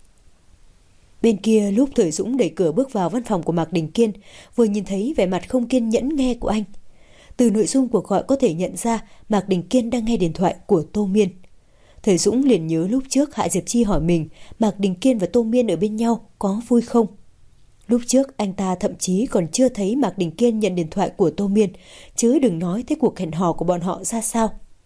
Bên kia lúc Thời Dũng đẩy cửa bước vào văn phòng của Mạc Đình Kiên, vừa nhìn thấy vẻ mặt không kiên nhẫn nghe của anh. Từ nội dung cuộc gọi có thể nhận ra Mạc Đình Kiên đang nghe điện thoại của Tô Miên. Thời Dũng liền nhớ lúc trước Hạ Diệp Chi hỏi mình Mạc Đình Kiên và Tô Miên ở bên nhau có vui không. Lúc trước anh ta thậm chí còn chưa thấy Mạc Đình Kiên nhận điện thoại của Tô Miên, chứ đừng nói tới cuộc hẹn hò của bọn họ ra sao.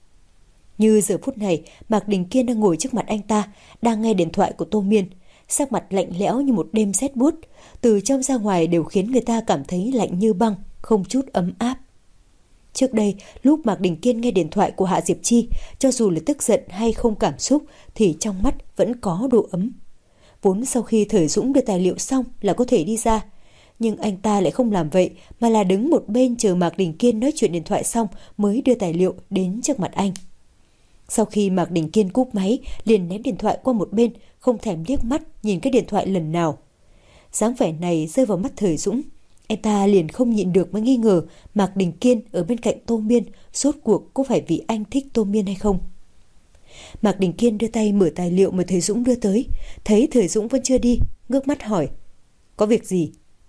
Như giờ phút này, Mạc Đình Kiên đang ngồi trước mặt anh ta, đang nghe điện thoại của Tô Miên, sắc mặt lạnh lẽo như một đêm rét buốt, từ trong ra ngoài đều khiến người ta cảm thấy lạnh như băng, không chút ấm áp. Trước đây, lúc Mạc Đình Kiên nghe điện thoại của Hạ Diệp Chi, cho dù là tức giận hay không cảm xúc thì trong mắt vẫn có độ ấm. Vốn sau khi Thời Dũng đưa tài liệu xong là có thể đi ra, nhưng anh ta lại không làm vậy mà là đứng một bên chờ Mạc Đình Kiên nói chuyện điện thoại xong mới đưa tài liệu đến trước mặt anh. Sau khi Mạc Đình Kiên cúp máy, liền ném điện thoại qua một bên, không thèm liếc mắt nhìn cái điện thoại lần nào. Dáng vẻ này rơi vào mắt Thời Dũng, anh ta liền không nhịn được mà nghi ngờ Mạc Đình Kiên ở bên cạnh Tô Miên rốt cuộc có phải vì anh thích Tô Miên hay không. Mạc Đình Kiên đưa tay mở tài liệu mà Thời Dũng đưa tới, thấy Thời Dũng vẫn chưa đi, ngước mắt hỏi, có việc gì?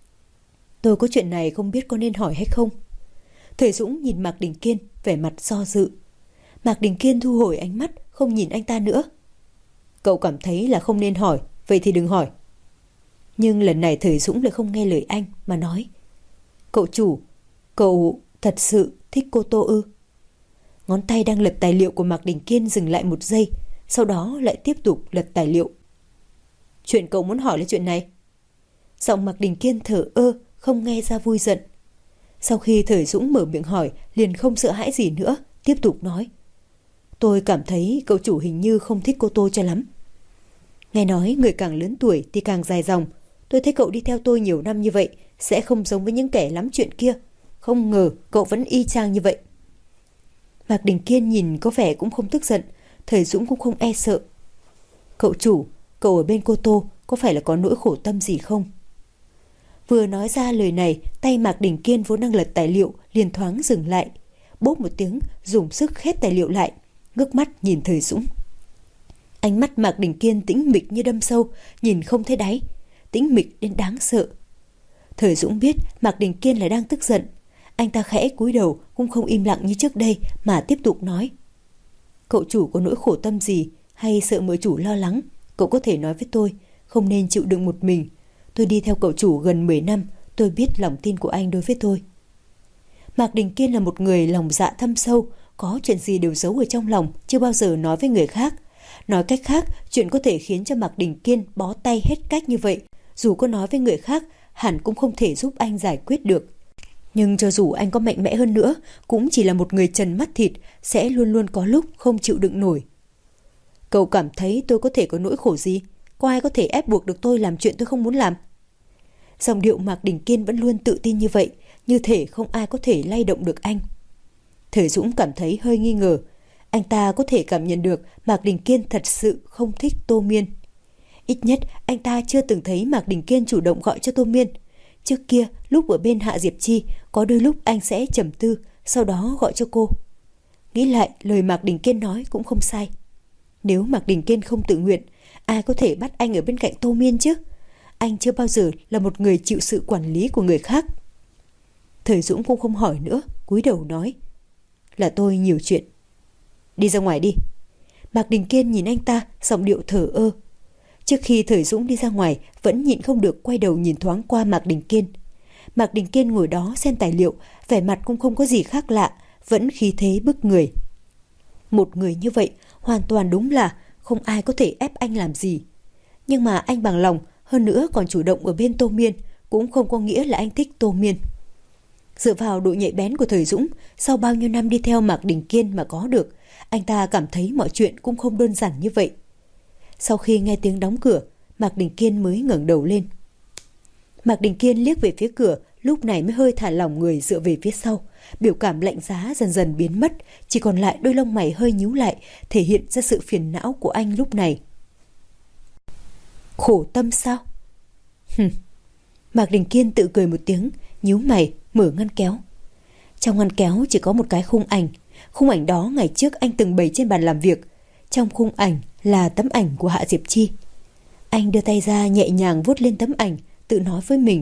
Tôi có chuyện này không biết có nên hỏi hay không. Thời Dũng nhìn Mạc Đình Kiên vẻ mặt do dự. Mạc Đình Kiên thu hồi ánh mắt, không nhìn anh ta nữa. Cậu cảm thấy là không nên hỏi, vậy thì đừng hỏi. Nhưng lần này Thời Dũng lại không nghe lời anh mà nói, cậu chủ, cậu thật sự thích cô Tô ư? Ngón tay đang lật tài liệu của Mạc Đình Kiên dừng lại một giây, sau đó lại tiếp tục lật tài liệu. Chuyện cậu muốn hỏi là chuyện này. Giọng Mạc Đình Kiên thở ơ, không nghe ra vui giận. Sau khi Thời Dũng mở miệng hỏi, liền không sợ hãi gì nữa, tiếp tục nói, tôi cảm thấy cậu chủ hình như không thích cô Tô cho lắm. Nghe nói người càng lớn tuổi thì càng dài dòng. Tôi thấy cậu đi theo tôi nhiều năm như vậy sẽ không giống với những kẻ lắm chuyện kia. Không ngờ cậu vẫn y chang như vậy. Mạc Đình Kiên nhìn có vẻ cũng không tức giận, Thời Dũng cũng không e sợ. Cậu chủ, cậu ở bên cô Tô có phải là có nỗi khổ tâm gì không? Vừa nói ra lời này, tay Mạc Đình Kiên vốn đang lật tài liệu liền thoáng dừng lại, bốp một tiếng dùng sức khép tài liệu lại, ngước mắt nhìn Thời Dũng. Ánh mắt Mạc Đình Kiên tĩnh mịch như đâm sâu, nhìn không thấy đáy, tĩnh mịch đến đáng sợ. Thời Dũng biết Mạc Đình Kiên là đang tức giận, anh ta khẽ cúi đầu cũng không im lặng như trước đây mà tiếp tục nói. Cậu chủ có nỗi khổ tâm gì hay sợ mợ chủ lo lắng, cậu có thể nói với tôi, không nên chịu đựng một mình. Tôi đi theo cậu chủ gần 10 năm, tôi biết lòng tin của anh đối với tôi. Mạc Đình Kiên là một người lòng dạ thâm sâu, có chuyện gì đều giấu ở trong lòng, chưa bao giờ nói với người khác. Nói cách khác, chuyện có thể khiến cho Mạc Đình Kiên bó tay hết cách như vậy, dù có nói với người khác, hẳn cũng không thể giúp anh giải quyết được. Nhưng cho dù anh có mạnh mẽ hơn nữa, cũng chỉ là một người trần mắt thịt, sẽ luôn luôn có lúc không chịu đựng nổi. Cậu cảm thấy tôi có thể có nỗi khổ gì? Có ai có thể ép buộc được tôi làm chuyện tôi không muốn làm? Giọng điệu Mạc Đình Kiên vẫn luôn tự tin như vậy, như thể không ai có thể lay động được anh. Thời Dũng cảm thấy hơi nghi ngờ. Anh ta có thể cảm nhận được Mạc Đình Kiên thật sự không thích Tô Miên. Ít nhất anh ta chưa từng thấy Mạc Đình Kiên chủ động gọi cho Tô Miên. Trước kia lúc ở bên Hạ Diệp Chi, có đôi lúc anh sẽ trầm tư, sau đó gọi cho cô. Nghĩ lại lời Mạc Đình Kiên nói cũng không sai. Nếu Mạc Đình Kiên không tự nguyện, ai có thể bắt anh ở bên cạnh Tô Miên chứ? Anh chưa bao giờ là một người chịu sự quản lý của người khác. Thời Dũng cũng không hỏi nữa, cúi đầu nói, là tôi nhiều chuyện. Đi ra ngoài đi. Mạc Đình Kiên nhìn anh ta, giọng điệu thờ ơ. Trước khi Thời Dũng đi ra ngoài, vẫn nhịn không được quay đầu nhìn thoáng qua Mạc Đình Kiên. Mạc Đình Kiên ngồi đó xem tài liệu, vẻ mặt cũng không có gì khác lạ, vẫn khí thế bức người. Một người như vậy hoàn toàn đúng là không ai có thể ép anh làm gì. Nhưng mà anh bằng lòng, hơn nữa còn chủ động ở bên Tô Miên, cũng không có nghĩa là anh thích Tô Miên. Dựa vào độ nhạy bén của Thời Dũng, sau bao nhiêu năm đi theo Mạc Đình Kiên mà có được, anh ta cảm thấy mọi chuyện cũng không đơn giản như vậy. Sau khi nghe tiếng đóng cửa, Mạc Đình Kiên mới ngẩng đầu lên. Mạc Đình Kiên liếc về phía cửa, lúc này mới hơi thả lỏng người dựa về phía sau. Biểu cảm lạnh giá dần dần biến mất, chỉ còn lại đôi lông mày hơi nhíu lại, thể hiện ra sự phiền não của anh lúc này. Khổ tâm sao? Mạc Đình Kiên tự cười một tiếng, nhíu mày, mở ngăn kéo. Trong ngăn kéo chỉ có một cái khung ảnh. Khung ảnh đó ngày trước anh từng bày trên bàn làm việc. Trong khung ảnh là tấm ảnh của Hạ Diệp Chi. Anh đưa tay ra nhẹ nhàng vuốt lên tấm ảnh, tự nói với mình.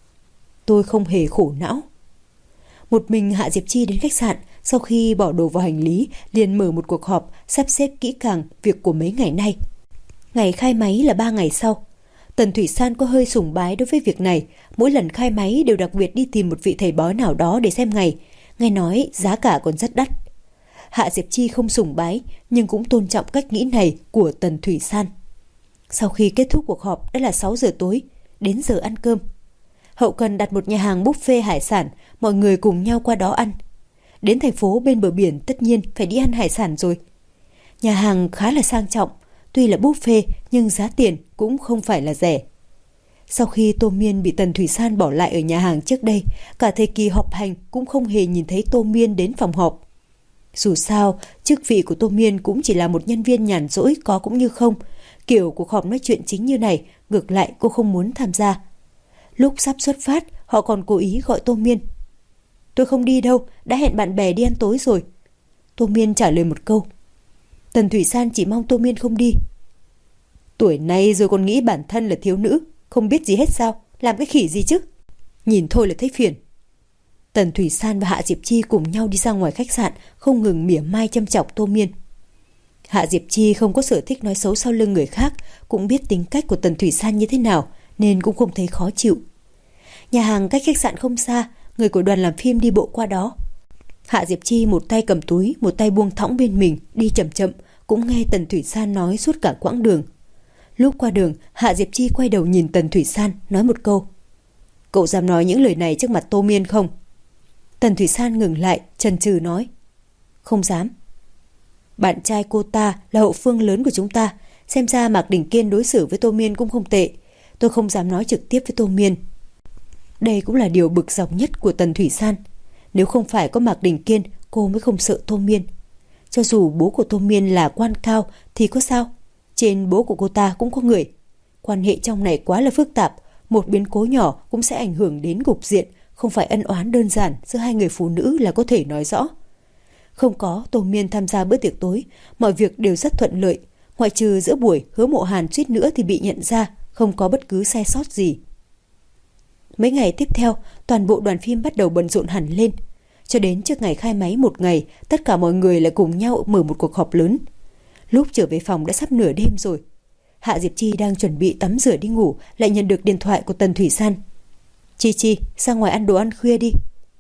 Tôi không hề khổ não. Một mình Hạ Diệp Chi đến khách sạn, sau khi bỏ đồ vào hành lý, liền mở một cuộc họp, sắp xếp kỹ càng việc của mấy ngày nay. Ngày khai máy là 3 ngày sau. Tần Thủy San có hơi sùng bái đối với việc này, mỗi lần khai máy đều đặc biệt đi tìm một vị thầy bói nào đó để xem ngày, nghe nói giá cả còn rất đắt. Hạ Diệp Chi không sùng bái, nhưng cũng tôn trọng cách nghĩ này của Tần Thủy San. Sau khi kết thúc cuộc họp đã là 6 giờ tối, đến giờ ăn cơm. Hậu cần đặt một nhà hàng buffet hải sản, mọi người cùng nhau qua đó ăn. Đến thành phố bên bờ biển tất nhiên phải đi ăn hải sản rồi. Nhà hàng khá là sang trọng, tuy là buffet nhưng giá tiền cũng không phải là rẻ. Sau khi Tô Miên bị Tần Thủy San bỏ lại ở nhà hàng trước đây, cả thời kỳ họp hành cũng không hề nhìn thấy Tô Miên đến phòng họp. Dù sao, chức vị của Tô Miên cũng chỉ là một nhân viên nhàn rỗi có cũng như không. Kiểu cuộc họp nói chuyện chính như này, ngược lại cô không muốn tham gia. Lúc sắp xuất phát, họ còn cố ý gọi Tô Miên. Tôi không đi đâu, đã hẹn bạn bè đi ăn tối rồi. Tô Miên trả lời một câu. Tần Thủy San chỉ mong Tô Miên không đi. Tuổi này rồi còn nghĩ bản thân là thiếu nữ, không biết gì hết sao, làm cái khỉ gì chứ. Nhìn thôi là thấy phiền. Tần Thủy San và Hạ Diệp Chi cùng nhau đi ra ngoài khách sạn, không ngừng mỉa mai châm chọc Tô Miên. Hạ Diệp Chi không có sở thích nói xấu sau lưng người khác, cũng biết tính cách của Tần Thủy San như thế nào, nên cũng không thấy khó chịu. Nhà hàng cách khách sạn không xa, người của đoàn làm phim đi bộ qua đó. Hạ Diệp Chi một tay cầm túi, một tay buông thõng bên mình, đi chậm chậm, cũng nghe Tần Thủy San nói suốt cả quãng đường. Lúc qua đường, Hạ Diệp Chi quay đầu nhìn Tần Thủy San, nói một câu. Cậu dám nói những lời này trước mặt Tô Miên không? Tần Thủy San ngừng lại, chần chừ nói. Không dám. Bạn trai cô ta là hậu phương lớn của chúng ta, xem ra Mạc Đình Kiên đối xử với Tô Miên cũng không tệ. Tôi không dám nói trực tiếp với Tô Miên. Đây cũng là điều bực dọc nhất của Tần Thủy San. Nếu không phải có Mạc Đình Kiên, cô mới không sợ Tô Miên. Cho dù bố của Tô Miên là quan cao thì có sao? Trên bố của cô ta cũng có người. Quan hệ trong này quá là phức tạp, một biến cố nhỏ cũng sẽ ảnh hưởng đến cục diện, không phải ân oán đơn giản giữa hai người phụ nữ là có thể nói rõ. Không có Tô Miên tham gia bữa tiệc tối, mọi việc đều rất thuận lợi, ngoại trừ giữa buổi Hứa Mộ Hàn suýt nữa thì bị nhận ra, không có bất cứ sai sót gì. Mấy ngày tiếp theo, toàn bộ đoàn phim bắt đầu bận rộn hẳn lên. Cho đến trước ngày khai máy một ngày, tất cả mọi người lại cùng nhau mở một cuộc họp lớn. Lúc trở về phòng đã sắp nửa đêm rồi. Hạ Diệp Chi đang chuẩn bị tắm rửa đi ngủ, lại nhận được điện thoại của Tần Thủy San. Chi, ra ngoài ăn đồ ăn khuya đi.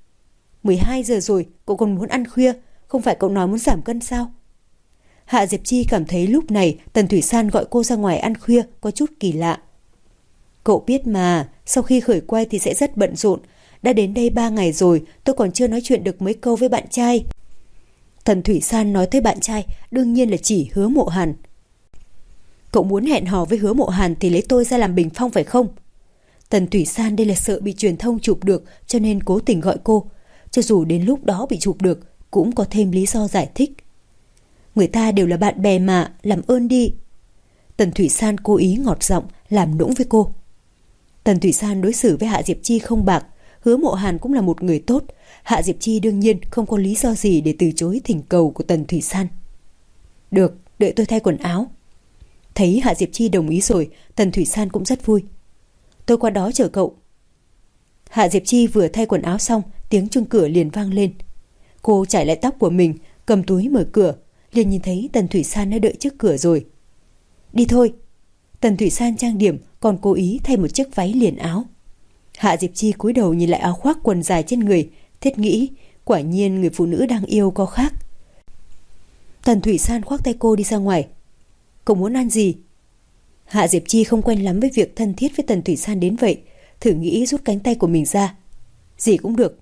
12 giờ rồi, cậu còn muốn ăn khuya, không phải cậu nói muốn giảm cân sao? Hạ Diệp Chi cảm thấy lúc này Tần Thủy San gọi cô ra ngoài ăn khuya có chút kỳ lạ. Cậu biết mà, sau khi khởi quay thì sẽ rất bận rộn. Đã đến đây 3 ngày rồi, tôi còn chưa nói chuyện được mấy câu với bạn trai. Tần Thủy San nói tới bạn trai, đương nhiên là chỉ Hứa Mộ Hàn. Cậu muốn hẹn hò với Hứa Mộ Hàn thì lấy tôi ra làm bình phong phải không? Tần Thủy San đây là sợ bị truyền thông chụp được, cho nên cố tình gọi cô. Cho dù đến lúc đó bị chụp được, cũng có thêm lý do giải thích. Người ta đều là bạn bè mà, làm ơn đi. Tần Thủy San cố ý ngọt giọng, làm nũng với cô. Tần Thủy San đối xử với Hạ Diệp Chi không bạc, Hứa Mộ Hàn cũng là một người tốt. Hạ Diệp Chi đương nhiên không có lý do gì để từ chối thỉnh cầu của Tần Thủy San. Được, đợi tôi thay quần áo. Thấy Hạ Diệp Chi đồng ý rồi, Tần Thủy San cũng rất vui. Tôi qua đó chờ cậu. Hạ Diệp Chi vừa thay quần áo xong, tiếng chuông cửa liền vang lên. Cô chải lại tóc của mình, cầm túi mở cửa, liền nhìn thấy Tần Thủy San đã đợi trước cửa rồi. Đi thôi. Tần Thủy San trang điểm, còn cố ý thay một chiếc váy liền áo. Hạ Diệp Chi cúi đầu nhìn lại áo khoác quần dài trên người, thiết nghĩ, quả nhiên người phụ nữ đang yêu có khác. Tần Thủy San khoác tay cô đi ra ngoài. Cậu muốn ăn gì? Hạ Diệp Chi không quen lắm với việc thân thiết với Tần Thủy San đến vậy, thử nghĩ rút cánh tay của mình ra. Gì cũng được.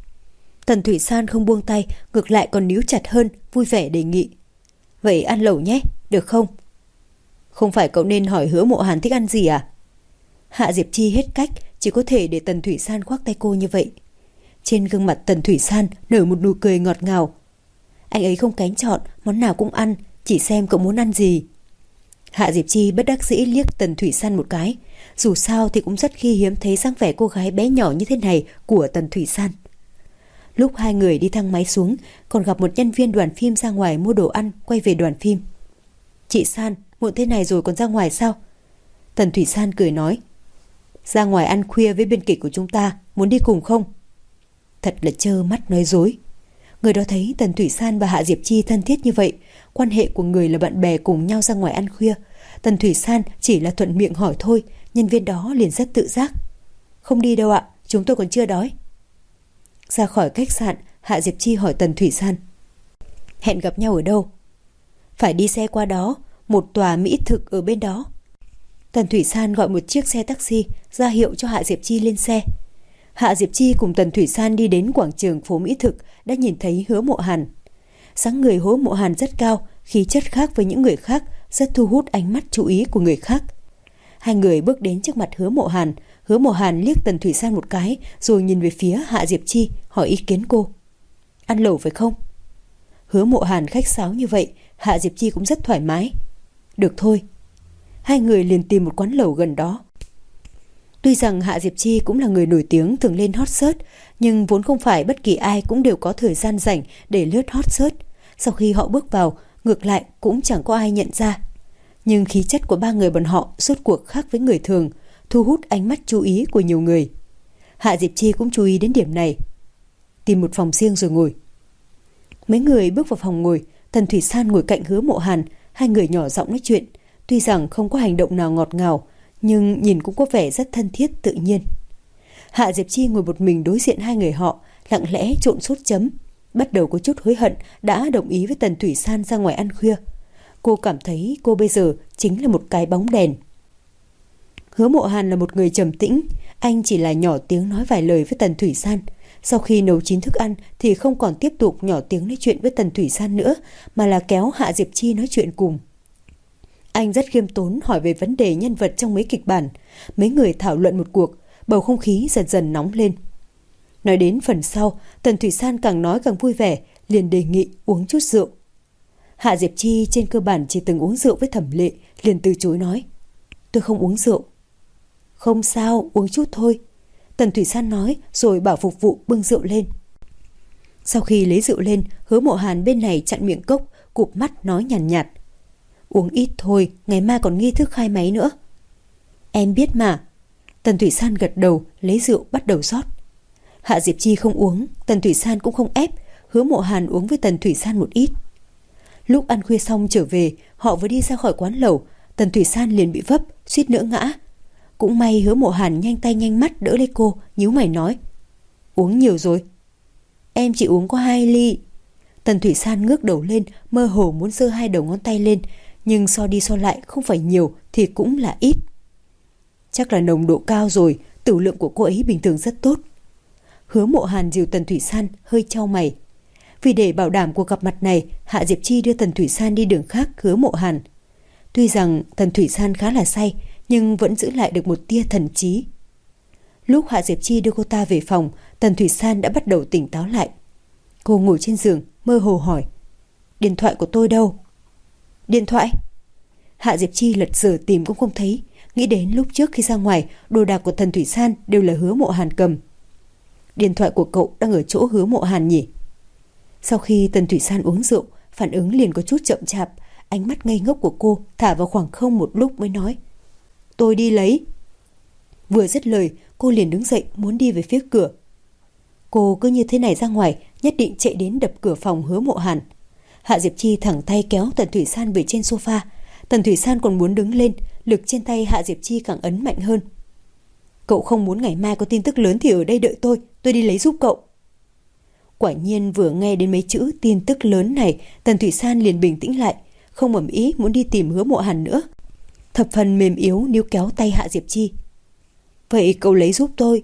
Tần Thủy San không buông tay, ngược lại còn níu chặt hơn, vui vẻ đề nghị. Vậy ăn lẩu nhé, được không? Không phải cậu nên hỏi Hứa Mộ Hàn thích ăn gì à? Hạ Diệp Chi hết cách, chỉ có thể để Tần Thủy San khoác tay cô như vậy. Trên gương mặt Tần Thủy San nở một nụ cười ngọt ngào. Anh ấy không kén chọn, món nào cũng ăn, chỉ xem cậu muốn ăn gì. Hạ Diệp Chi bất đắc dĩ liếc Tần Thủy San một cái. Dù sao thì cũng rất khi hiếm thấy dáng vẻ cô gái bé nhỏ như thế này của Tần Thủy San. Lúc hai người đi thang máy xuống, còn gặp một nhân viên đoàn phim ra ngoài mua đồ ăn, quay về đoàn phim. Chị San, muộn thế này rồi còn ra ngoài sao? Tần Thủy San cười nói. Ra ngoài ăn khuya với biên kịch của chúng ta, muốn đi cùng không? Thật là trơ mắt nói dối. Người đó thấy Tần Thủy San và Hạ Diệp Chi thân thiết như vậy, quan hệ của người là bạn bè cùng nhau ra ngoài ăn khuya. Tần Thủy San chỉ là thuận miệng hỏi thôi, nhân viên đó liền rất tự giác. Không đi đâu ạ, chúng tôi còn chưa đói. Ra khỏi khách sạn, Hạ Diệp Chi hỏi Tần Thủy San. Hẹn gặp nhau ở đâu? Phải đi xe qua đó, một tòa mỹ thực ở bên đó. Tần Thủy San gọi một chiếc xe taxi, ra hiệu cho Hạ Diệp Chi lên xe. Hạ Diệp Chi cùng Tần Thủy San đi đến quảng trường phố mỹ thực, đã nhìn thấy Hứa Mộ Hàn. Dáng người Hứa Mộ Hàn rất cao, khí chất khác với những người khác, rất thu hút ánh mắt chú ý của người khác. Hai người bước đến trước mặt Hứa Mộ Hàn. Hứa Mộ Hàn liếc Tần Thủy San một cái, rồi nhìn về phía Hạ Diệp Chi, hỏi ý kiến cô. Ăn lẩu phải không? Hứa Mộ Hàn khách sáo như vậy, Hạ Diệp Chi cũng rất thoải mái. Được thôi. Hai người liền tìm một quán lẩu gần đó. Tuy rằng Hạ Diệp Chi cũng là người nổi tiếng thường lên hot search, nhưng vốn không phải bất kỳ ai cũng đều có thời gian rảnh để lướt hot search. Sau khi họ bước vào, ngược lại cũng chẳng có ai nhận ra. Nhưng khí chất của ba người bọn họ rốt cuộc khác với người thường, thu hút ánh mắt chú ý của nhiều người. Hạ Diệp Chi cũng chú ý đến điểm này. Tìm một phòng riêng rồi ngồi. Mấy người bước vào phòng ngồi, Tần Thủy San ngồi cạnh Hứa Mộ Hàn, hai người nhỏ giọng nói chuyện. Tuy rằng không có hành động nào ngọt ngào, nhưng nhìn cũng có vẻ rất thân thiết tự nhiên. Hạ Diệp Chi ngồi một mình đối diện hai người họ, lặng lẽ trộn sốt chấm. Bắt đầu có chút hối hận đã đồng ý với Tần Thủy San ra ngoài ăn khuya. Cô cảm thấy cô bây giờ chính là một cái bóng đèn. Hứa Mộ Hàn là một người trầm tĩnh, anh chỉ là nhỏ tiếng nói vài lời với Tần Thủy San. Sau khi nấu chín thức ăn thì không còn tiếp tục nhỏ tiếng nói chuyện với Tần Thủy San nữa, mà là kéo Hạ Diệp Chi nói chuyện cùng. Anh rất khiêm tốn hỏi về vấn đề nhân vật trong mấy kịch bản. Mấy người thảo luận một cuộc, bầu không khí dần dần nóng lên. Nói đến phần sau, Tần Thủy San càng nói càng vui vẻ, liền đề nghị uống chút rượu. Hạ Diệp Chi trên cơ bản chỉ từng uống rượu với Thẩm Lệ, liền từ chối nói. Tôi không uống rượu. Không sao, uống chút thôi. Tần Thủy San nói rồi bảo phục vụ bưng rượu lên. Sau khi lấy rượu lên, Hứa Mộ Hàn bên này chặn miệng cốc, cụp mắt nói nhàn nhạt. Uống ít thôi, ngày mai còn nghi thức khai máy nữa. Em biết mà. Tần Thủy San gật đầu, lấy rượu bắt đầu rót. Hạ Diệp Chi không uống, Tần Thủy San cũng không ép. Hứa Mộ Hàn uống với Tần Thủy San một ít. Lúc ăn khuya xong trở về, họ vừa đi ra khỏi quán lẩu, Tần Thủy San liền bị vấp, suýt nữa ngã. Cũng may Hứa Mộ Hàn nhanh tay nhanh mắt đỡ lấy cô, nhíu mày nói. Uống nhiều rồi. Em chỉ uống có 2 ly. Tần Thủy San ngước đầu lên, mơ hồ muốn giơ 2 đầu ngón tay lên, nhưng so đi so lại không phải nhiều thì cũng là ít. Chắc là nồng độ cao rồi, tử lượng của cô ấy bình thường rất tốt. Hứa Mộ Hàn dìu Tần Thủy San hơi chau mày. Vì để bảo đảm cuộc gặp mặt này, Hạ Diệp Chi đưa Tần Thủy San đi đường khác Hứa Mộ Hàn. Tuy rằng Tần Thủy San khá là say, nhưng vẫn giữ lại được một tia thần trí. Lúc Hạ Diệp Chi đưa cô ta về phòng, Tần Thủy San đã bắt đầu tỉnh táo lại. Cô ngồi trên giường, mơ hồ hỏi. Điện thoại của tôi đâu? Điện thoại? Hạ Diệp Chi lật dở tìm cũng không thấy. Nghĩ đến lúc trước khi ra ngoài, đồ đạc của Tần Thủy San đều là Hứa Mộ Hàn cầm. Điện thoại của cậu đang ở chỗ Hứa Mộ Hàn nhỉ? Sau khi Tần Thủy San uống rượu, phản ứng liền có chút chậm chạp. Ánh mắt ngây ngốc của cô thả vào khoảng không một lúc mới nói. Tôi đi lấy. Vừa dứt lời, cô liền đứng dậy muốn đi về phía cửa. Cô cứ như thế này ra ngoài, nhất định chạy đến đập cửa phòng Hứa Mộ Hàn. Hạ Diệp Chi thẳng tay kéo Tần Thủy San về trên sofa. Tần Thủy San còn muốn đứng lên, lực trên tay Hạ Diệp Chi càng ấn mạnh hơn. Cậu không muốn ngày mai có tin tức lớn thì ở đây đợi tôi đi lấy giúp cậu. Quả nhiên vừa nghe đến mấy chữ tin tức lớn này, Tần Thủy San liền bình tĩnh lại, không ầm ĩ muốn đi tìm Hứa Mộ Hàn nữa. Thập phần mềm yếu níu kéo tay Hạ Diệp Chi. Vậy cậu lấy giúp tôi.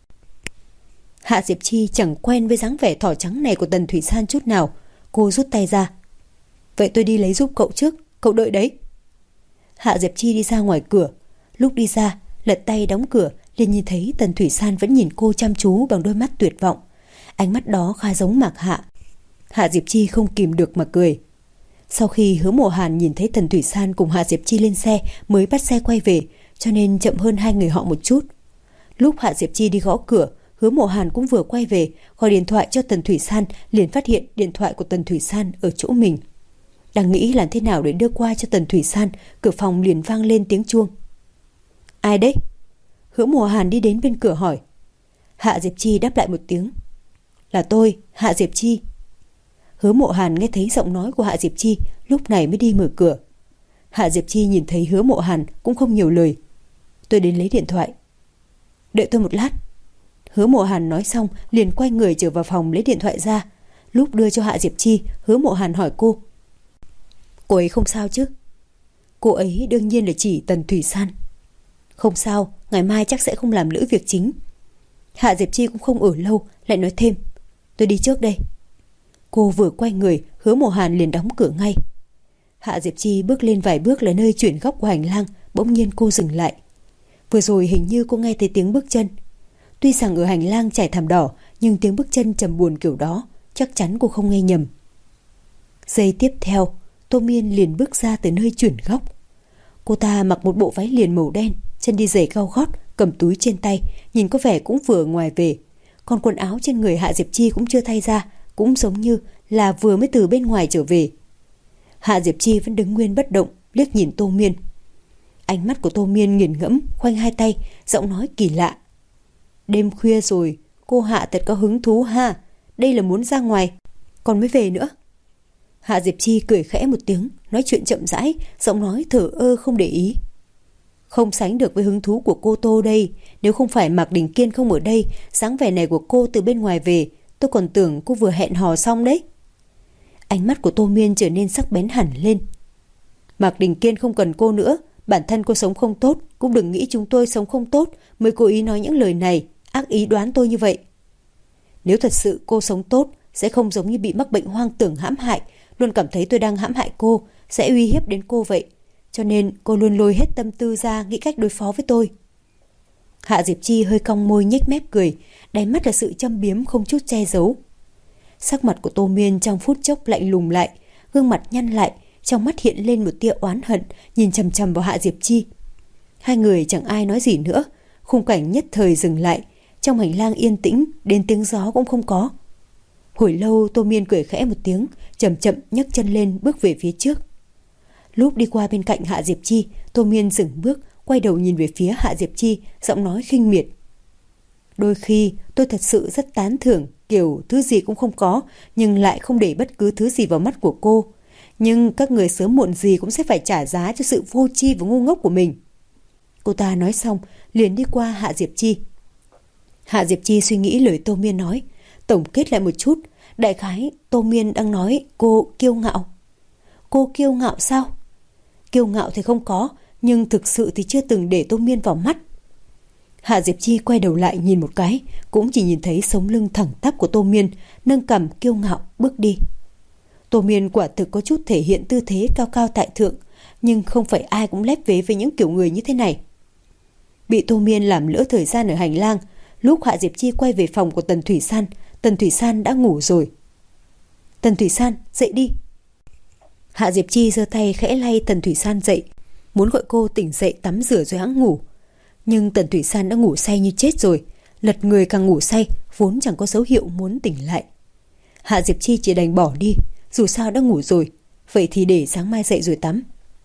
Hạ Diệp Chi chẳng quen với dáng vẻ thỏ trắng này của Tần Thủy San chút nào. Cô rút tay ra. Vậy tôi đi lấy giúp cậu trước, cậu đợi đấy. Hạ Diệp Chi đi ra ngoài cửa. Lúc đi ra, lật tay đóng cửa, liền nhìn thấy Tần Thủy San vẫn nhìn cô chăm chú bằng đôi mắt tuyệt vọng. Ánh mắt đó khá giống Mạc Hạ. Hạ Diệp Chi không kìm được mà cười. Sau khi Hứa Mộ Hàn nhìn thấy Tần Thủy San cùng Hạ Diệp Chi lên xe mới bắt xe quay về, cho nên chậm hơn hai người họ một chút. Lúc Hạ Diệp Chi đi gõ cửa, Hứa Mộ Hàn cũng vừa quay về, gọi điện thoại cho Tần Thủy San, liền phát hiện điện thoại của Tần Thủy San ở chỗ mình. Đang nghĩ làm thế nào để đưa qua cho Tần Thủy San, cửa phòng liền vang lên tiếng chuông. Ai đấy? Hứa Mộ Hàn đi đến bên cửa hỏi. Hạ Diệp Chi đáp lại một tiếng. Là tôi, Hạ Diệp Chi. Hứa Mộ Hàn nghe thấy giọng nói của Hạ Diệp Chi, lúc này mới đi mở cửa. Hạ Diệp Chi nhìn thấy Hứa Mộ Hàn cũng không nhiều lời. Tôi đến lấy điện thoại. Đợi tôi một lát. Hứa Mộ Hàn nói xong liền quay người trở vào phòng lấy điện thoại ra. Lúc đưa cho Hạ Diệp Chi, Hứa Mộ Hàn hỏi cô. Cô ấy không sao chứ? Cô ấy đương nhiên là chỉ Tần Thủy San. Không sao, ngày mai chắc sẽ không làm lỡ việc chính. Hạ Diệp Chi cũng không ở lâu, lại nói thêm. Tôi đi trước đây. Cô vừa quay người, Hứa Mộ Hàn liền đóng cửa ngay. Hạ Diệp Chi bước lên vài bước là nơi chuyển góc của hành lang, bỗng nhiên cô dừng lại. Vừa rồi hình như cô nghe thấy tiếng bước chân. Tuy rằng ở hành lang trải thảm đỏ, nhưng tiếng bước chân trầm buồn kiểu đó, chắc chắn cô không nghe nhầm. Giây tiếp theo, Tô Miên liền bước ra từ nơi chuyển góc. Cô ta mặc một bộ váy liền màu đen, chân đi giày cao gót, cầm túi trên tay, nhìn có vẻ cũng vừa ngoài về. Còn quần áo trên người Hạ Diệp Chi cũng chưa thay ra, cũng giống như là vừa mới từ bên ngoài trở về. Hạ Diệp Chi vẫn đứng nguyên bất động, liếc nhìn Tô Miên. Ánh mắt của Tô Miên nghiền ngẫm, khoanh hai tay, giọng nói kỳ lạ. Đêm khuya rồi, cô Hạ thật có hứng thú ha, đây là muốn ra ngoài, còn mới về nữa. Hạ Diệp Chi cười khẽ một tiếng, nói chuyện chậm rãi, giọng nói thờ ơ không để ý. Không sánh được với hứng thú của cô Tô đây, nếu không phải Mạc Đình Kiên không ở đây, dáng vẻ này của cô từ bên ngoài về, tôi còn tưởng cô vừa hẹn hò xong đấy. Ánh mắt của Tô Miên trở nên sắc bén hẳn lên. Mạc Đình Kiên không cần cô nữa, bản thân cô sống không tốt, cũng đừng nghĩ chúng tôi sống không tốt mới cố ý nói những lời này, ác ý đoán tôi như vậy. Nếu thật sự cô sống tốt, sẽ không giống như bị mắc bệnh hoang tưởng hãm hại, luôn cảm thấy tôi đang hãm hại cô, sẽ uy hiếp đến cô vậy. Cho nên cô luôn lôi hết tâm tư ra nghĩ cách đối phó với tôi. Hạ Diệp Chi hơi cong môi nhếch mép cười, đáy mắt là sự châm biếm không chút che giấu. Sắc mặt của Tô Miên trong phút chốc lạnh lùng lại, gương mặt nhăn lại, trong mắt hiện lên một tia oán hận, nhìn chằm chằm vào Hạ Diệp Chi. Hai người chẳng ai nói gì nữa, khung cảnh nhất thời dừng lại, trong hành lang yên tĩnh, đến tiếng gió cũng không có. Hồi lâu Tô Miên cười khẽ một tiếng, chậm chậm nhấc chân lên bước về phía trước. Lúc đi qua bên cạnh Hạ Diệp Chi, Tô Miên dừng bước, quay đầu nhìn về phía Hạ Diệp Chi, giọng nói khinh miệt. Đôi khi tôi thật sự rất tán thưởng kiểu thứ gì cũng không có, nhưng lại không để bất cứ thứ gì vào mắt của cô. Nhưng các người sớm muộn gì cũng sẽ phải trả giá cho sự vô tri và ngu ngốc của mình. Cô ta nói xong, liền đi qua Hạ Diệp Chi. Hạ Diệp Chi suy nghĩ lời Tô Miên nói, tổng kết lại một chút, đại khái Tô Miên đang nói cô kiêu ngạo. Cô kiêu ngạo sao? Kiêu ngạo thì không có, nhưng thực sự thì chưa từng để Tô Miên vào mắt. Hạ Diệp Chi quay đầu lại nhìn một cái, cũng chỉ nhìn thấy sống lưng thẳng tắp của Tô Miên, nâng cằm kiêu ngạo bước đi. Tô Miên quả thực có chút thể hiện tư thế cao cao tại thượng, nhưng không phải ai cũng lép vế với những kiểu người như thế này. Bị Tô Miên làm lỡ thời gian ở hành lang, lúc Hạ Diệp Chi quay về phòng của Tần Thủy San đã ngủ rồi. Tần Thủy San, dậy đi. Hạ Diệp Chi giơ tay khẽ lay Tần Thủy San dậy, muốn gọi cô tỉnh dậy tắm rửa rồi hẵng ngủ. Nhưng Tần Thủy San đã ngủ say như chết rồi, lật người càng ngủ say, vốn chẳng có dấu hiệu muốn tỉnh lại. Hạ Diệp Chi chỉ đành bỏ đi, dù sao đã ngủ rồi, vậy thì để sáng mai dậy rồi tắm.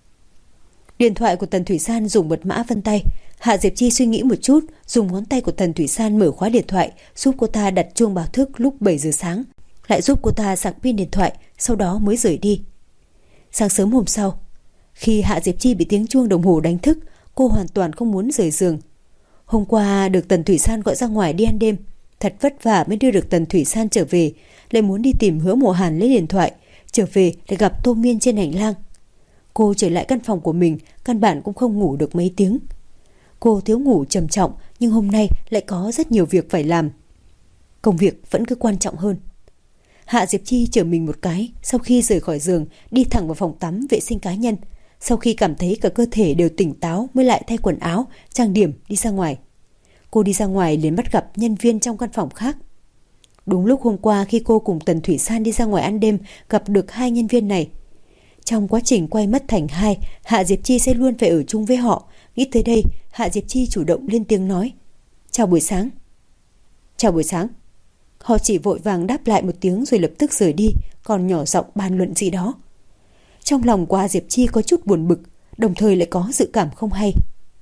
Điện thoại của Tần Thủy San dùng mật mã vân tay. Hạ Diệp Chi suy nghĩ một chút, dùng ngón tay của Tần Thủy San mở khóa điện thoại, giúp cô ta đặt chuông báo thức lúc 7 giờ sáng, lại giúp cô ta sạc pin điện thoại, sau đó mới rời đi. Sáng sớm hôm sau, khi Hạ Diệp Chi bị tiếng chuông đồng hồ đánh thức, cô hoàn toàn không muốn rời giường. Hôm qua được Tần Thủy San gọi ra ngoài đi ăn đêm, thật vất vả mới đưa được Tần Thủy San trở về, lại muốn đi tìm Hứa Mộ Hàn lấy điện thoại, trở về lại gặp Tô Miên trên hành lang. Cô trở lại căn phòng của mình, căn bản cũng không ngủ được mấy tiếng. Cô thiếu ngủ trầm trọng, nhưng hôm nay lại có rất nhiều việc phải làm. Công việc vẫn cứ quan trọng hơn. Hạ Diệp Chi chở mình một cái, sau khi rời khỏi giường, đi thẳng vào phòng tắm vệ sinh cá nhân. Sau khi cảm thấy cả cơ thể đều tỉnh táo mới lại thay quần áo, trang điểm đi ra ngoài. Cô đi ra ngoài liền bắt gặp nhân viên trong căn phòng khác. Đúng lúc hôm qua khi cô cùng Tần Thủy San đi ra ngoài ăn đêm, gặp được hai nhân viên này. Trong quá trình quay mất thành hai, Hạ Diệp Chi sẽ luôn phải ở chung với họ. Nghĩ tới đây, Hạ Diệp Chi chủ động lên tiếng nói: "Chào buổi sáng." "Chào buổi sáng." Họ chỉ vội vàng đáp lại một tiếng rồi lập tức rời đi, còn nhỏ giọng bàn luận gì đó. Trong lòng của Hạ Diệp Chi có chút buồn bực, đồng thời lại có dự cảm không hay.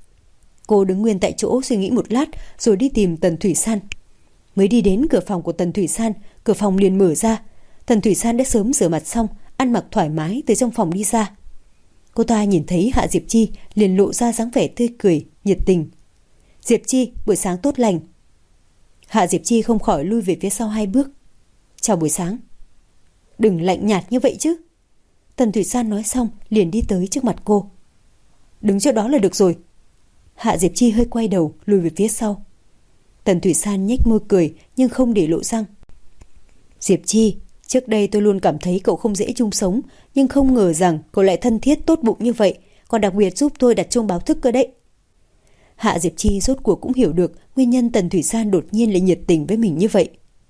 Cô đứng nguyên tại chỗ suy nghĩ một lát rồi đi tìm Tần Thủy San. Mới đi đến cửa phòng của Tần Thủy San, cửa phòng liền mở ra. Tần Thủy San đã sớm rửa mặt xong, ăn mặc thoải mái từ trong phòng đi ra. Cô ta nhìn thấy Hạ Diệp Chi liền lộ ra dáng vẻ tươi cười, nhiệt tình. "Diệp Chi, buổi sáng tốt lành." Hạ Diệp Chi không khỏi lui về phía sau 2 bước. "Chào buổi sáng." "Đừng lạnh nhạt như vậy chứ." Tần Thủy San nói xong liền đi tới trước mặt cô. "Đứng chỗ đó là được rồi." Hạ Diệp Chi hơi quay đầu lùi về phía sau. Tần Thủy San nhếch môi cười nhưng không để lộ răng. "Diệp Chi, trước đây tôi luôn cảm thấy cậu không dễ chung sống, nhưng không ngờ rằng cậu lại thân thiết tốt bụng như vậy, còn đặc biệt giúp tôi đặt chuông báo thức cơ đấy." Hạ Diệp Chi rốt cuộc cũng hiểu được nguyên nhân Tần Thủy San đột nhiên lại nhiệt tình với mình như vậy.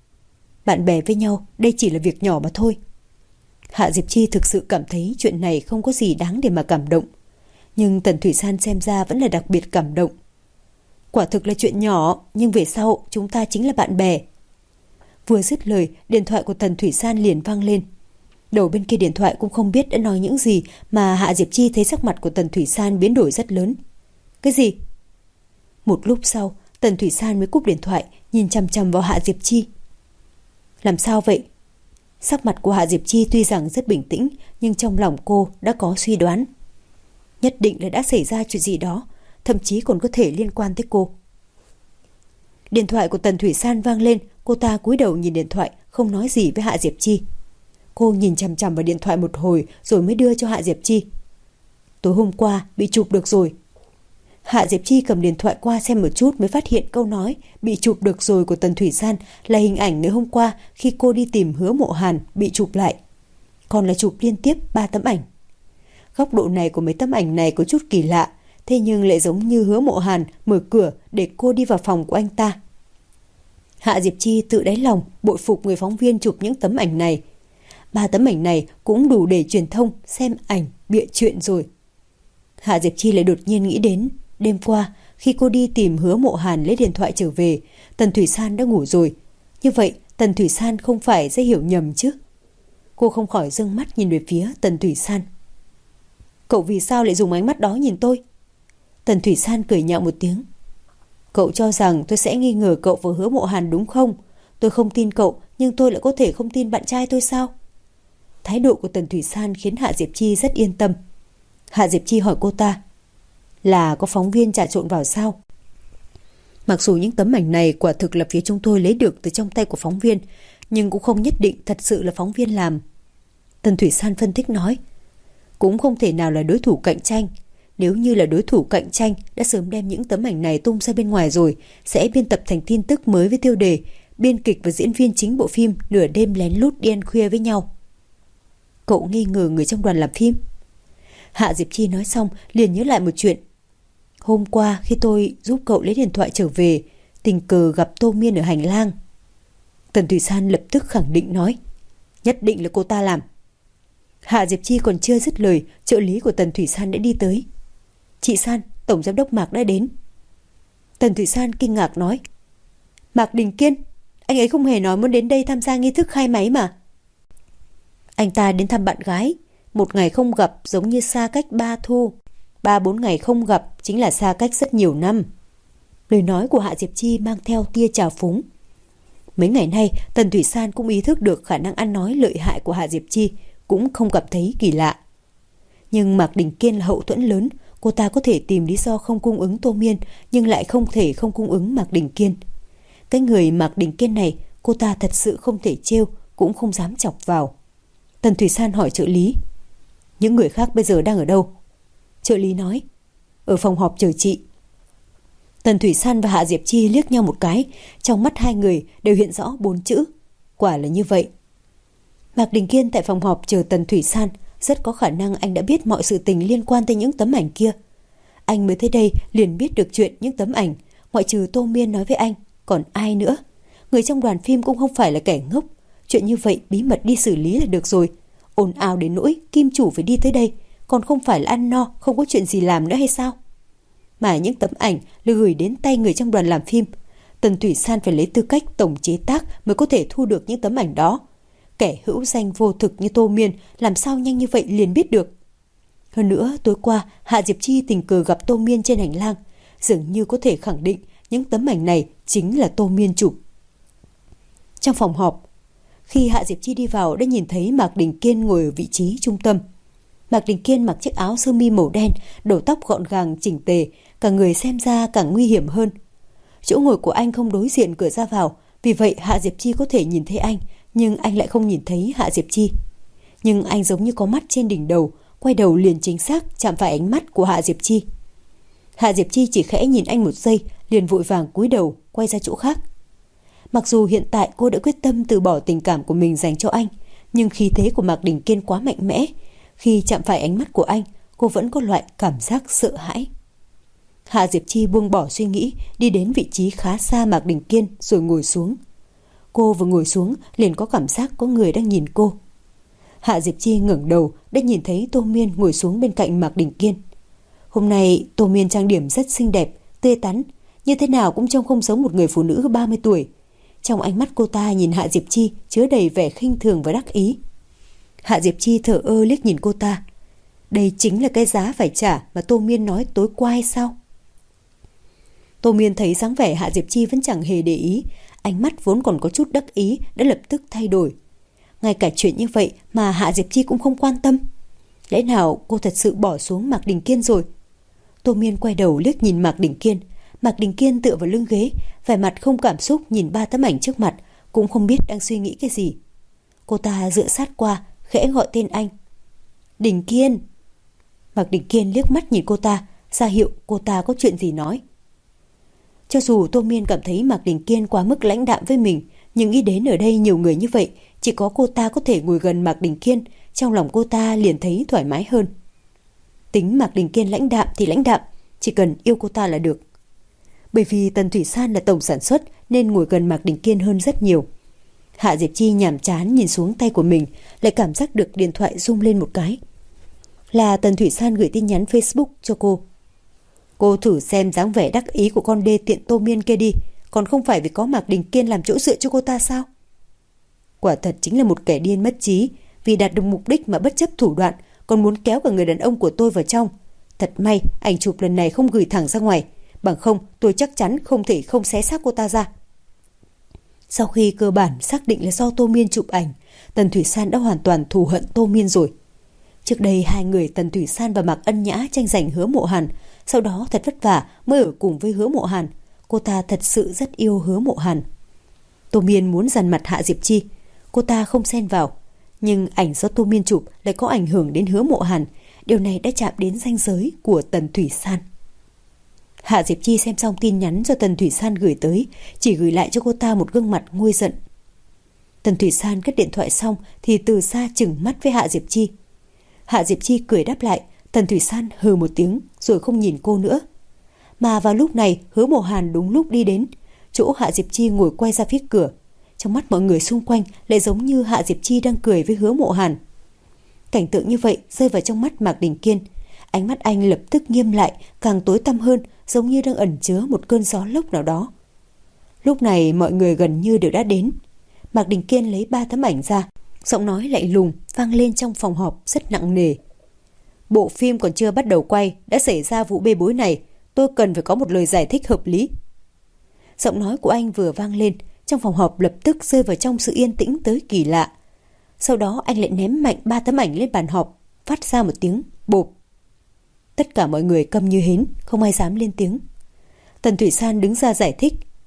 Bạn bè với nhau, đây chỉ là việc nhỏ mà thôi. Hạ Diệp Chi thực sự cảm thấy chuyện này không có gì đáng để mà cảm động. Nhưng Tần Thủy San xem ra vẫn là đặc biệt cảm động. Quả thực là chuyện nhỏ, nhưng về sau chúng ta chính là bạn bè. Vừa dứt lời, điện thoại của Tần Thủy San liền vang lên. Đầu bên kia điện thoại cũng không biết đã nói những gì mà Hạ Diệp Chi thấy sắc mặt của Tần Thủy San biến đổi rất lớn. "Cái gì?" Một lúc sau, Tần Thủy San mới cúp điện thoại, nhìn chằm chằm vào Hạ Diệp Chi. "Làm sao vậy?" Sắc mặt của Hạ Diệp Chi tuy rằng rất bình tĩnh, nhưng trong lòng cô đã có suy đoán. Nhất định là đã xảy ra chuyện gì đó, thậm chí còn có thể liên quan tới cô. Điện thoại của Tần Thủy San vang lên, cô ta cúi đầu nhìn điện thoại, không nói gì với Hạ Diệp Chi. Cô nhìn chằm chằm vào điện thoại một hồi rồi mới đưa cho Hạ Diệp Chi. "Tối hôm qua bị chụp được rồi." Hạ Diệp Chi cầm điện thoại qua xem một chút mới phát hiện câu nói "bị chụp được rồi" của Tần Thủy San là hình ảnh ngày hôm qua khi cô đi tìm Hứa Mộ Hàn bị chụp lại. Còn là chụp liên tiếp 3 tấm ảnh. Góc độ này của mấy tấm ảnh này có chút kỳ lạ, thế nhưng lại giống như Hứa Mộ Hàn mở cửa để cô đi vào phòng của anh ta. Hạ Diệp Chi tự đáy lòng bội phục người phóng viên chụp những tấm ảnh này. 3 tấm ảnh này cũng đủ để truyền thông xem ảnh bịa chuyện rồi. Hạ Diệp Chi lại đột nhiên nghĩ đến đêm qua khi cô đi tìm Hứa Mộ Hàn lấy điện thoại trở về, Tần Thủy San đã ngủ rồi. Như vậy Tần Thủy San không phải sẽ hiểu nhầm chứ? Cô không khỏi dâng mắt nhìn về phía Tần Thủy San. "Cậu vì sao lại dùng ánh mắt đó nhìn tôi?" Tần Thủy San cười nhạo một tiếng. "Cậu cho rằng tôi sẽ nghi ngờ cậu vào Hứa Mộ Hàn đúng không? Tôi không tin cậu, nhưng tôi lại có thể không tin bạn trai tôi sao?" Thái độ của Tần Thủy San khiến Hạ Diệp Chi rất yên tâm. Hạ Diệp Chi hỏi cô ta, "Là có phóng viên trà trộn vào sao?" Mặc dù những tấm ảnh này quả thực là phía chúng tôi lấy được từ trong tay của phóng viên, nhưng cũng không nhất định thật sự là phóng viên làm. Tần Thủy San phân tích nói, "Cũng không thể nào là đối thủ cạnh tranh. Nếu như là đối thủ cạnh tranh đã sớm đem những tấm ảnh này tung ra bên ngoài rồi, sẽ biên tập thành tin tức mới với tiêu đề biên kịch và diễn viên chính bộ phim nửa đêm lén lút đi ăn khuya với nhau." "Cậu nghi ngờ người trong đoàn làm phim?" Hạ Diệp Chi nói xong liền nhớ lại một chuyện. "Hôm qua khi tôi giúp cậu lấy điện thoại trở về, tình cờ gặp Tô Miên ở hành lang." Tần Thủy San lập tức khẳng định nói, "Nhất định là cô ta làm." Hạ Diệp Chi còn chưa dứt lời, trợ lý của Tần Thủy San đã đi tới. "Chị San, Tổng Giám đốc Mạc đã đến." Tần Thủy San kinh ngạc nói, "Mạc Đình Kiên, anh ấy không hề nói muốn đến đây tham gia nghi thức khai máy mà." "Anh ta đến thăm bạn gái. Một ngày không gặp giống như xa cách 3 thu. 3-4 ngày không gặp chính là xa cách rất nhiều năm." Lời nói của Hạ Diệp Chi mang theo tia trào phúng. Mấy ngày nay Tần Thủy San cũng ý thức được khả năng ăn nói lợi hại của Hạ Diệp Chi, cũng không cảm thấy kỳ lạ. Nhưng Mạc Đình Kiên là hậu thuẫn lớn, cô ta có thể tìm lý do không cung ứng Tô Miên, nhưng lại không thể không cung ứng Mạc Đình Kiên. Cái người Mạc Đình Kiên này cô ta thật sự không thể trêu, cũng không dám chọc vào. Tần Thủy San hỏi trợ lý: những người khác bây giờ đang ở đâu? Trợ lý nói: ở phòng họp chờ chị. Tần Thủy San và Hạ Diệp Chi liếc nhau một cái, trong mắt hai người đều hiện rõ 4 chữ: quả là như vậy. Mạc Đình Kiên tại phòng họp chờ Tần Thủy San, rất có khả năng anh đã biết mọi sự tình liên quan tới những tấm ảnh kia. Anh mới tới đây liền biết được chuyện những tấm ảnh, ngoại trừ Tô Miên nói với anh, còn ai nữa? Người trong đoàn phim cũng không phải là kẻ ngốc, chuyện như vậy bí mật đi xử lý là được rồi. Ồn ào đến nỗi kim chủ phải đi tới đây, còn không phải là ăn no không có chuyện gì làm nữa hay sao? Mà những tấm ảnh là gửi đến tay người trong đoàn làm phim, Tần Thủy San phải lấy tư cách tổng chế tác mới có thể thu được những tấm ảnh đó. Kẻ hữu danh vô thực như Tô Miên làm sao nhanh như vậy liền biết được? Hơn nữa, tối qua Hạ Diệp Chi tình cờ gặp Tô Miên trên hành lang, dường như có thể khẳng định những tấm ảnh này chính là Tô Miên chụp. Trong phòng họp, khi Hạ Diệp Chi đi vào đã nhìn thấy Mạc Đình Kiên ngồi ở vị trí trung tâm. Mạc Đình Kiên mặc chiếc áo sơ mi màu đen, đầu tóc gọn gàng chỉnh tề, cả người xem ra càng nguy hiểm hơn. Chỗ ngồi của anh không đối diện cửa ra vào, vì vậy Hạ Diệp Chi có thể nhìn thấy anh, nhưng anh lại không nhìn thấy Hạ Diệp Chi. Nhưng anh giống như có mắt trên đỉnh đầu, quay đầu liền chính xác chạm phải ánh mắt của Hạ Diệp Chi. Hạ Diệp Chi chỉ khẽ nhìn anh một giây, liền vội vàng cúi đầu quay ra chỗ khác. Mặc dù hiện tại cô đã quyết tâm từ bỏ tình cảm của mình dành cho anh, nhưng khí thế của Mạc Đình Kiên quá mạnh mẽ. Khi chạm phải ánh mắt của anh, cô vẫn có loại cảm giác sợ hãi. Hạ Diệp Chi buông bỏ suy nghĩ, đi đến vị trí khá xa Mạc Đình Kiên rồi ngồi xuống. Cô vừa ngồi xuống liền có cảm giác có người đang nhìn cô. Hạ Diệp Chi ngẩng đầu đã nhìn thấy Tô Miên ngồi xuống bên cạnh Mạc Đình Kiên. Hôm nay Tô Miên trang điểm rất xinh đẹp, tươi tắn, như thế nào cũng trông không giống một người phụ nữ 30 tuổi. Trong ánh mắt cô ta nhìn Hạ Diệp Chi chứa đầy vẻ khinh thường và đắc ý. Hạ Diệp Chi thở ơ liếc nhìn cô ta. Đây chính là cái giá phải trả mà Tô Miên nói tối qua hay sao? Tô Miên thấy dáng vẻ Hạ Diệp Chi vẫn chẳng hề để ý, ánh mắt vốn còn có chút đắc ý đã lập tức thay đổi. Ngay cả chuyện như vậy mà Hạ Diệp Chi cũng không quan tâm. Lẽ nào cô thật sự bỏ xuống Mạc Đình Kiên rồi? Tô Miên quay đầu liếc nhìn Mạc Đình Kiên. Mạc Đình Kiên tựa vào lưng ghế, vẻ mặt không cảm xúc nhìn 3 tấm ảnh trước mặt, cũng không biết đang suy nghĩ cái gì. Cô ta dựa sát qua, khẽ gọi tên anh. Đình Kiên. Mạc Đình Kiên liếc mắt nhìn cô ta, ra hiệu cô ta có chuyện gì nói. Cho dù Tô Miên cảm thấy Mạc Đình Kiên quá mức lãnh đạm với mình, nhưng nghĩ đến ở đây nhiều người như vậy, chỉ có cô ta có thể ngồi gần Mạc Đình Kiên, trong lòng cô ta liền thấy thoải mái hơn. Tính Mạc Đình Kiên lãnh đạm thì lãnh đạm, chỉ cần yêu cô ta là được. Bởi vì Tần Thủy San là tổng sản xuất nên ngồi gần Mạc Đình Kiên hơn rất nhiều. Hạ Diệp Chi nhàm chán nhìn xuống tay của mình, lại cảm giác được điện thoại rung lên một cái. Là Tần Thủy San gửi tin nhắn Facebook cho cô. Cô thử xem dáng vẻ đắc ý của con đê tiện Tô Miên kia đi, còn không phải vì có Mạc Đình Kiên làm chỗ dựa cho cô ta sao? Quả thật chính là một kẻ điên mất trí, vì đạt được mục đích mà bất chấp thủ đoạn, còn muốn kéo cả người đàn ông của tôi vào trong. Thật may ảnh chụp lần này không gửi thẳng ra ngoài, bằng không tôi chắc chắn không thể không xé xác cô ta ra. Sau khi cơ bản xác định là do Tô Miên chụp ảnh, Tần Thủy San đã hoàn toàn thù hận Tô Miên rồi. Trước đây hai người Tần Thủy San và Mạc Ân Nhã tranh giành Hứa Mộ Hàn, sau đó thật vất vả mới ở cùng với Hứa Mộ Hàn. Cô ta thật sự rất yêu Hứa Mộ Hàn. Tô Miên muốn dằn mặt Hạ Diệp Chi, cô ta không xen vào. Nhưng ảnh do Tô Miên chụp lại có ảnh hưởng đến Hứa Mộ Hàn, điều này đã chạm đến ranh giới của Tần Thủy San. Hạ Diệp Chi xem xong tin nhắn do Tần Thủy San gửi tới, chỉ gửi lại cho cô ta một gương mặt nguôi giận. Tần Thủy San cất điện thoại xong thì từ xa chừng mắt với Hạ Diệp Chi. Hạ Diệp Chi cười đáp lại, Tần Thủy San hừ một tiếng rồi không nhìn cô nữa. Mà vào lúc này Hứa Mộ Hàn đúng lúc đi đến, chỗ Hạ Diệp Chi ngồi quay ra phía cửa. Trong mắt mọi người xung quanh lại giống như Hạ Diệp Chi đang cười với Hứa Mộ Hàn. Cảnh tượng như vậy rơi vào trong mắt Mạc Đình Kiên. Ánh mắt anh lập tức nghiêm lại, càng tối tăm hơn, giống như đang ẩn chứa một cơn gió lốc nào đó. Lúc này mọi người gần như đều đã đến. Mạc Đình Kiên lấy 3 tấm ảnh ra, giọng nói lạnh lùng vang lên trong phòng họp rất nặng nề. Bộ phim còn chưa bắt đầu quay đã xảy ra vụ bê bối này, tôi cần phải có một lời giải thích hợp lý. Giọng nói của anh vừa vang lên, trong phòng họp lập tức rơi vào trong sự yên tĩnh tới kỳ lạ. Sau đó anh lại ném mạnh 3 tấm ảnh lên bàn họp, phát ra một tiếng bộp. Tất cả mọi người câm như hến, không ai dám lên tiếng. Tần Thủy San đứng ra giải thích.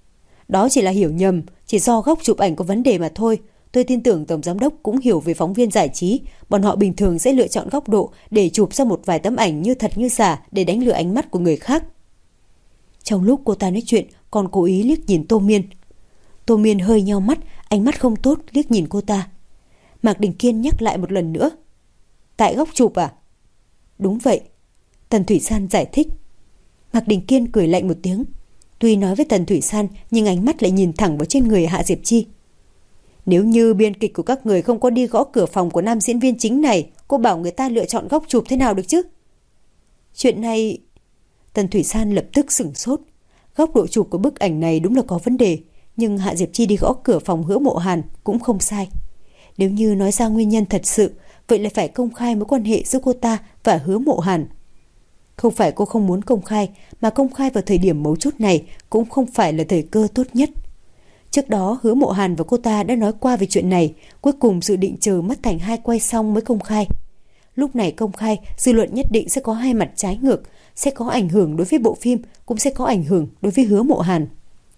Đó chỉ là hiểu nhầm, chỉ do góc chụp ảnh có vấn đề mà thôi. Tôi tin tưởng Tổng Giám đốc cũng hiểu về phóng viên giải trí. Bọn họ bình thường sẽ lựa chọn góc độ để chụp ra một vài tấm ảnh như thật như giả để đánh lừa ánh mắt của người khác. Trong lúc cô ta nói chuyện, còn cố ý liếc nhìn Tô Miên. Tô Miên hơi nheo mắt, ánh mắt không tốt liếc nhìn cô ta. Mạc Đình Kiên nhắc lại một lần nữa. Tại góc chụp à? Đúng vậy. Tần Thủy San giải thích. Mạc Đình Kiên cười lạnh một tiếng. Tuy nói với Tần Thủy San nhưng ánh mắt lại nhìn thẳng vào trên người Hạ Diệp Chi. Nếu như biên kịch của các người không có đi gõ cửa phòng của nam diễn viên chính này, cô bảo người ta lựa chọn góc chụp thế nào được chứ? Chuyện này... Tần Thủy San lập tức sửng sốt. Góc độ chụp của bức ảnh này đúng là có vấn đề, nhưng Hạ Diệp Chi đi gõ cửa phòng Hứa Mộ Hàn cũng không sai. Nếu như nói ra nguyên nhân thật sự, vậy lại phải công khai mối quan hệ giữa cô ta và Hứa Mộ Hàn. Không phải cô không muốn công khai, mà công khai vào thời điểm mấu chốt này cũng không phải là thời cơ tốt nhất. Trước đó Hứa Mộ Hàn và cô ta đã nói qua về chuyện này, cuối cùng dự định chờ Mắt Thành Hai quay xong mới công khai. Lúc này công khai, dư luận nhất định sẽ có hai mặt trái ngược, sẽ có ảnh hưởng đối với bộ phim, cũng sẽ có ảnh hưởng đối với Hứa Mộ Hàn.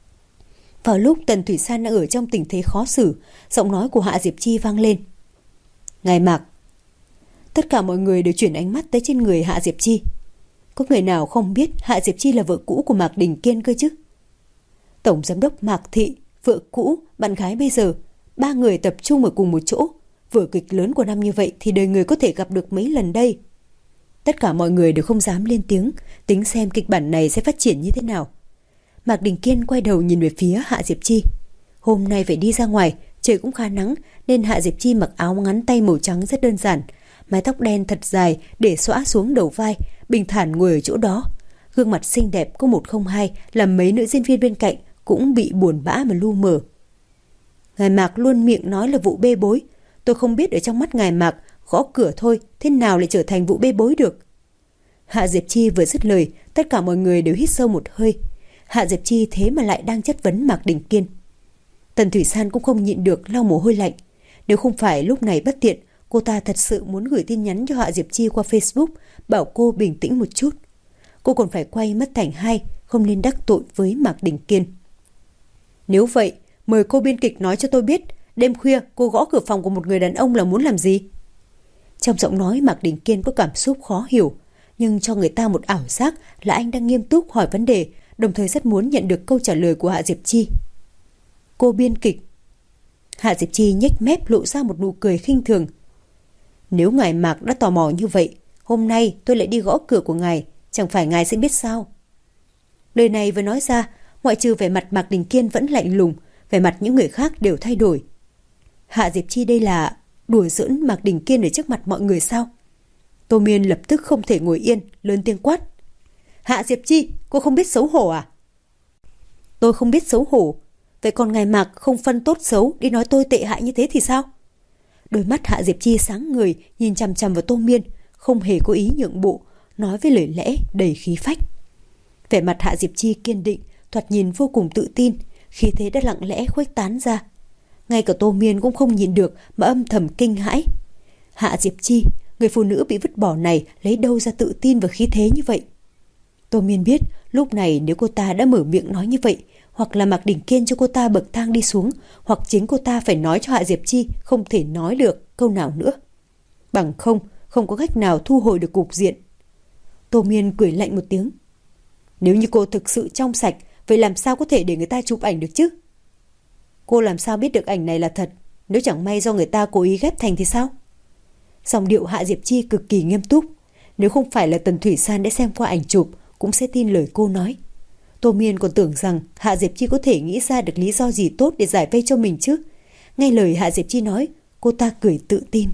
Vào lúc Tần Thủy San đang ở trong tình thế khó xử, giọng nói của Hạ Diệp Chi vang lên. Ngài Mạc. Tất cả mọi người đều chuyển ánh mắt tới trên người Hạ Diệp Chi. Có người nào không biết Hạ Diệp Chi là vợ cũ của Mạc Đình Kiên cơ chứ? Tổng Giám đốc Mạc Thị, vợ cũ, bạn gái bây giờ, ba người tập trung ở cùng một chỗ. Vở kịch lớn của năm như vậy thì đời người có thể gặp được mấy lần đây. Tất cả mọi người đều không dám lên tiếng, tính xem kịch bản này sẽ phát triển như thế nào. Mạc Đình Kiên quay đầu nhìn về phía Hạ Diệp Chi. Hôm nay phải đi ra ngoài, trời cũng khá nắng, nên Hạ Diệp Chi mặc áo ngắn tay màu trắng rất đơn giản, mái tóc đen thật dài để xõa xuống đầu vai, bình thản ngồi ở chỗ đó. Gương mặt xinh đẹp có 102 làm mấy nữ diễn viên bên cạnh cũng bị buồn bã mà lu mờ. Ngài Mạc luôn miệng nói là vụ bê bối. Tôi không biết ở trong mắt ngài Mạc, gõ cửa thôi, thế nào lại trở thành vụ bê bối được? Hạ Diệp Chi vừa dứt lời, tất cả mọi người đều hít sâu một hơi. Hạ Diệp Chi thế mà lại đang chất vấn Mạc Đình Kiên. Tần Thủy San cũng không nhịn được lau mồ hôi lạnh. Nếu không phải lúc này bất tiện, cô ta thật sự muốn gửi tin nhắn cho Hạ Diệp Chi qua Facebook, bảo cô bình tĩnh một chút. Cô còn phải quay Mắt Thành Hai, không nên đắc tội với Mạc Đình Kiên. Nếu vậy, mời cô biên kịch nói cho tôi biết, đêm khuya cô gõ cửa phòng của một người đàn ông là muốn làm gì? Trong giọng nói Mạc Đình Kiên có cảm xúc khó hiểu, nhưng cho người ta một ảo giác là anh đang nghiêm túc hỏi vấn đề, đồng thời rất muốn nhận được câu trả lời của Hạ Diệp Chi. Cô biên kịch. Hạ Diệp Chi nhếch mép lộ ra một nụ cười khinh thường. Nếu ngài Mạc đã tò mò như vậy, hôm nay tôi lại đi gõ cửa của ngài, chẳng phải ngài sẽ biết sao? Lời này vừa nói ra, ngoại trừ vẻ mặt Mạc Đình Kiên vẫn lạnh lùng, vẻ mặt những người khác đều thay đổi. Hạ Diệp Chi đây là đùa giỡn Mạc Đình Kiên ở trước mặt mọi người sao? Tô Miên lập tức không thể ngồi yên, lớn tiếng quát. Hạ Diệp Chi, cô không biết xấu hổ à? Tôi không biết xấu hổ. Vậy còn ngài Mạc không phân tốt xấu đi nói tôi tệ hại như thế thì sao? Đôi mắt Hạ Diệp Chi sáng người, nhìn chằm chằm vào Tô Miên, không hề có ý nhượng bộ, nói với lời lẽ đầy khí phách. Vẻ mặt Hạ Diệp Chi kiên định, thoạt nhìn vô cùng tự tin, khí thế đã lặng lẽ khuếch tán ra. Ngay cả Tô Miên cũng không nhìn được mà âm thầm kinh hãi. Hạ Diệp Chi, người phụ nữ bị vứt bỏ này lấy đâu ra tự tin và khí thế như vậy? Tô Miên biết lúc này nếu cô ta đã mở miệng nói như vậy, hoặc là Mạc Đình Kiên cho cô ta bậc thang đi xuống, hoặc chính cô ta phải nói cho Hạ Diệp Chi không thể nói được câu nào nữa. Bằng không có cách nào thu hồi được cục diện. Tô Miên cười lạnh một tiếng. Nếu như cô thực sự trong sạch, vậy làm sao có thể để người ta chụp ảnh được chứ? Cô làm sao biết được ảnh này là thật? Nếu chẳng may do người ta cố ý ghép thành thì sao? Giọng điệu Hạ Diệp Chi cực kỳ nghiêm túc. Nếu không phải là Tần Thủy San đã xem qua ảnh chụp, cũng sẽ tin lời cô nói. Tô Miên còn tưởng rằng Hạ Diệp Chi có thể nghĩ ra được lý do gì tốt để giải vây cho mình chứ. Nghe lời Hạ Diệp Chi nói, cô ta cười tự tin.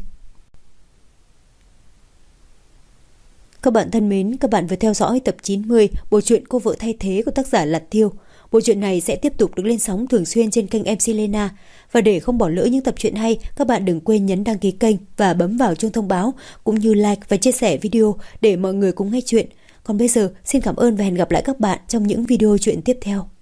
Các bạn thân mến, các bạn vừa theo dõi tập 90 bộ truyện Cô vợ thay thế của tác giả Lạt Thiêu. Bộ truyện này sẽ tiếp tục được lên sóng thường xuyên trên kênh MC Lena. Và để không bỏ lỡ những tập truyện hay, các bạn đừng quên nhấn đăng ký kênh và bấm vào chuông thông báo, cũng như like và chia sẻ video để mọi người cùng nghe chuyện. Còn bây giờ, xin cảm ơn và hẹn gặp lại các bạn trong những video truyện tiếp theo.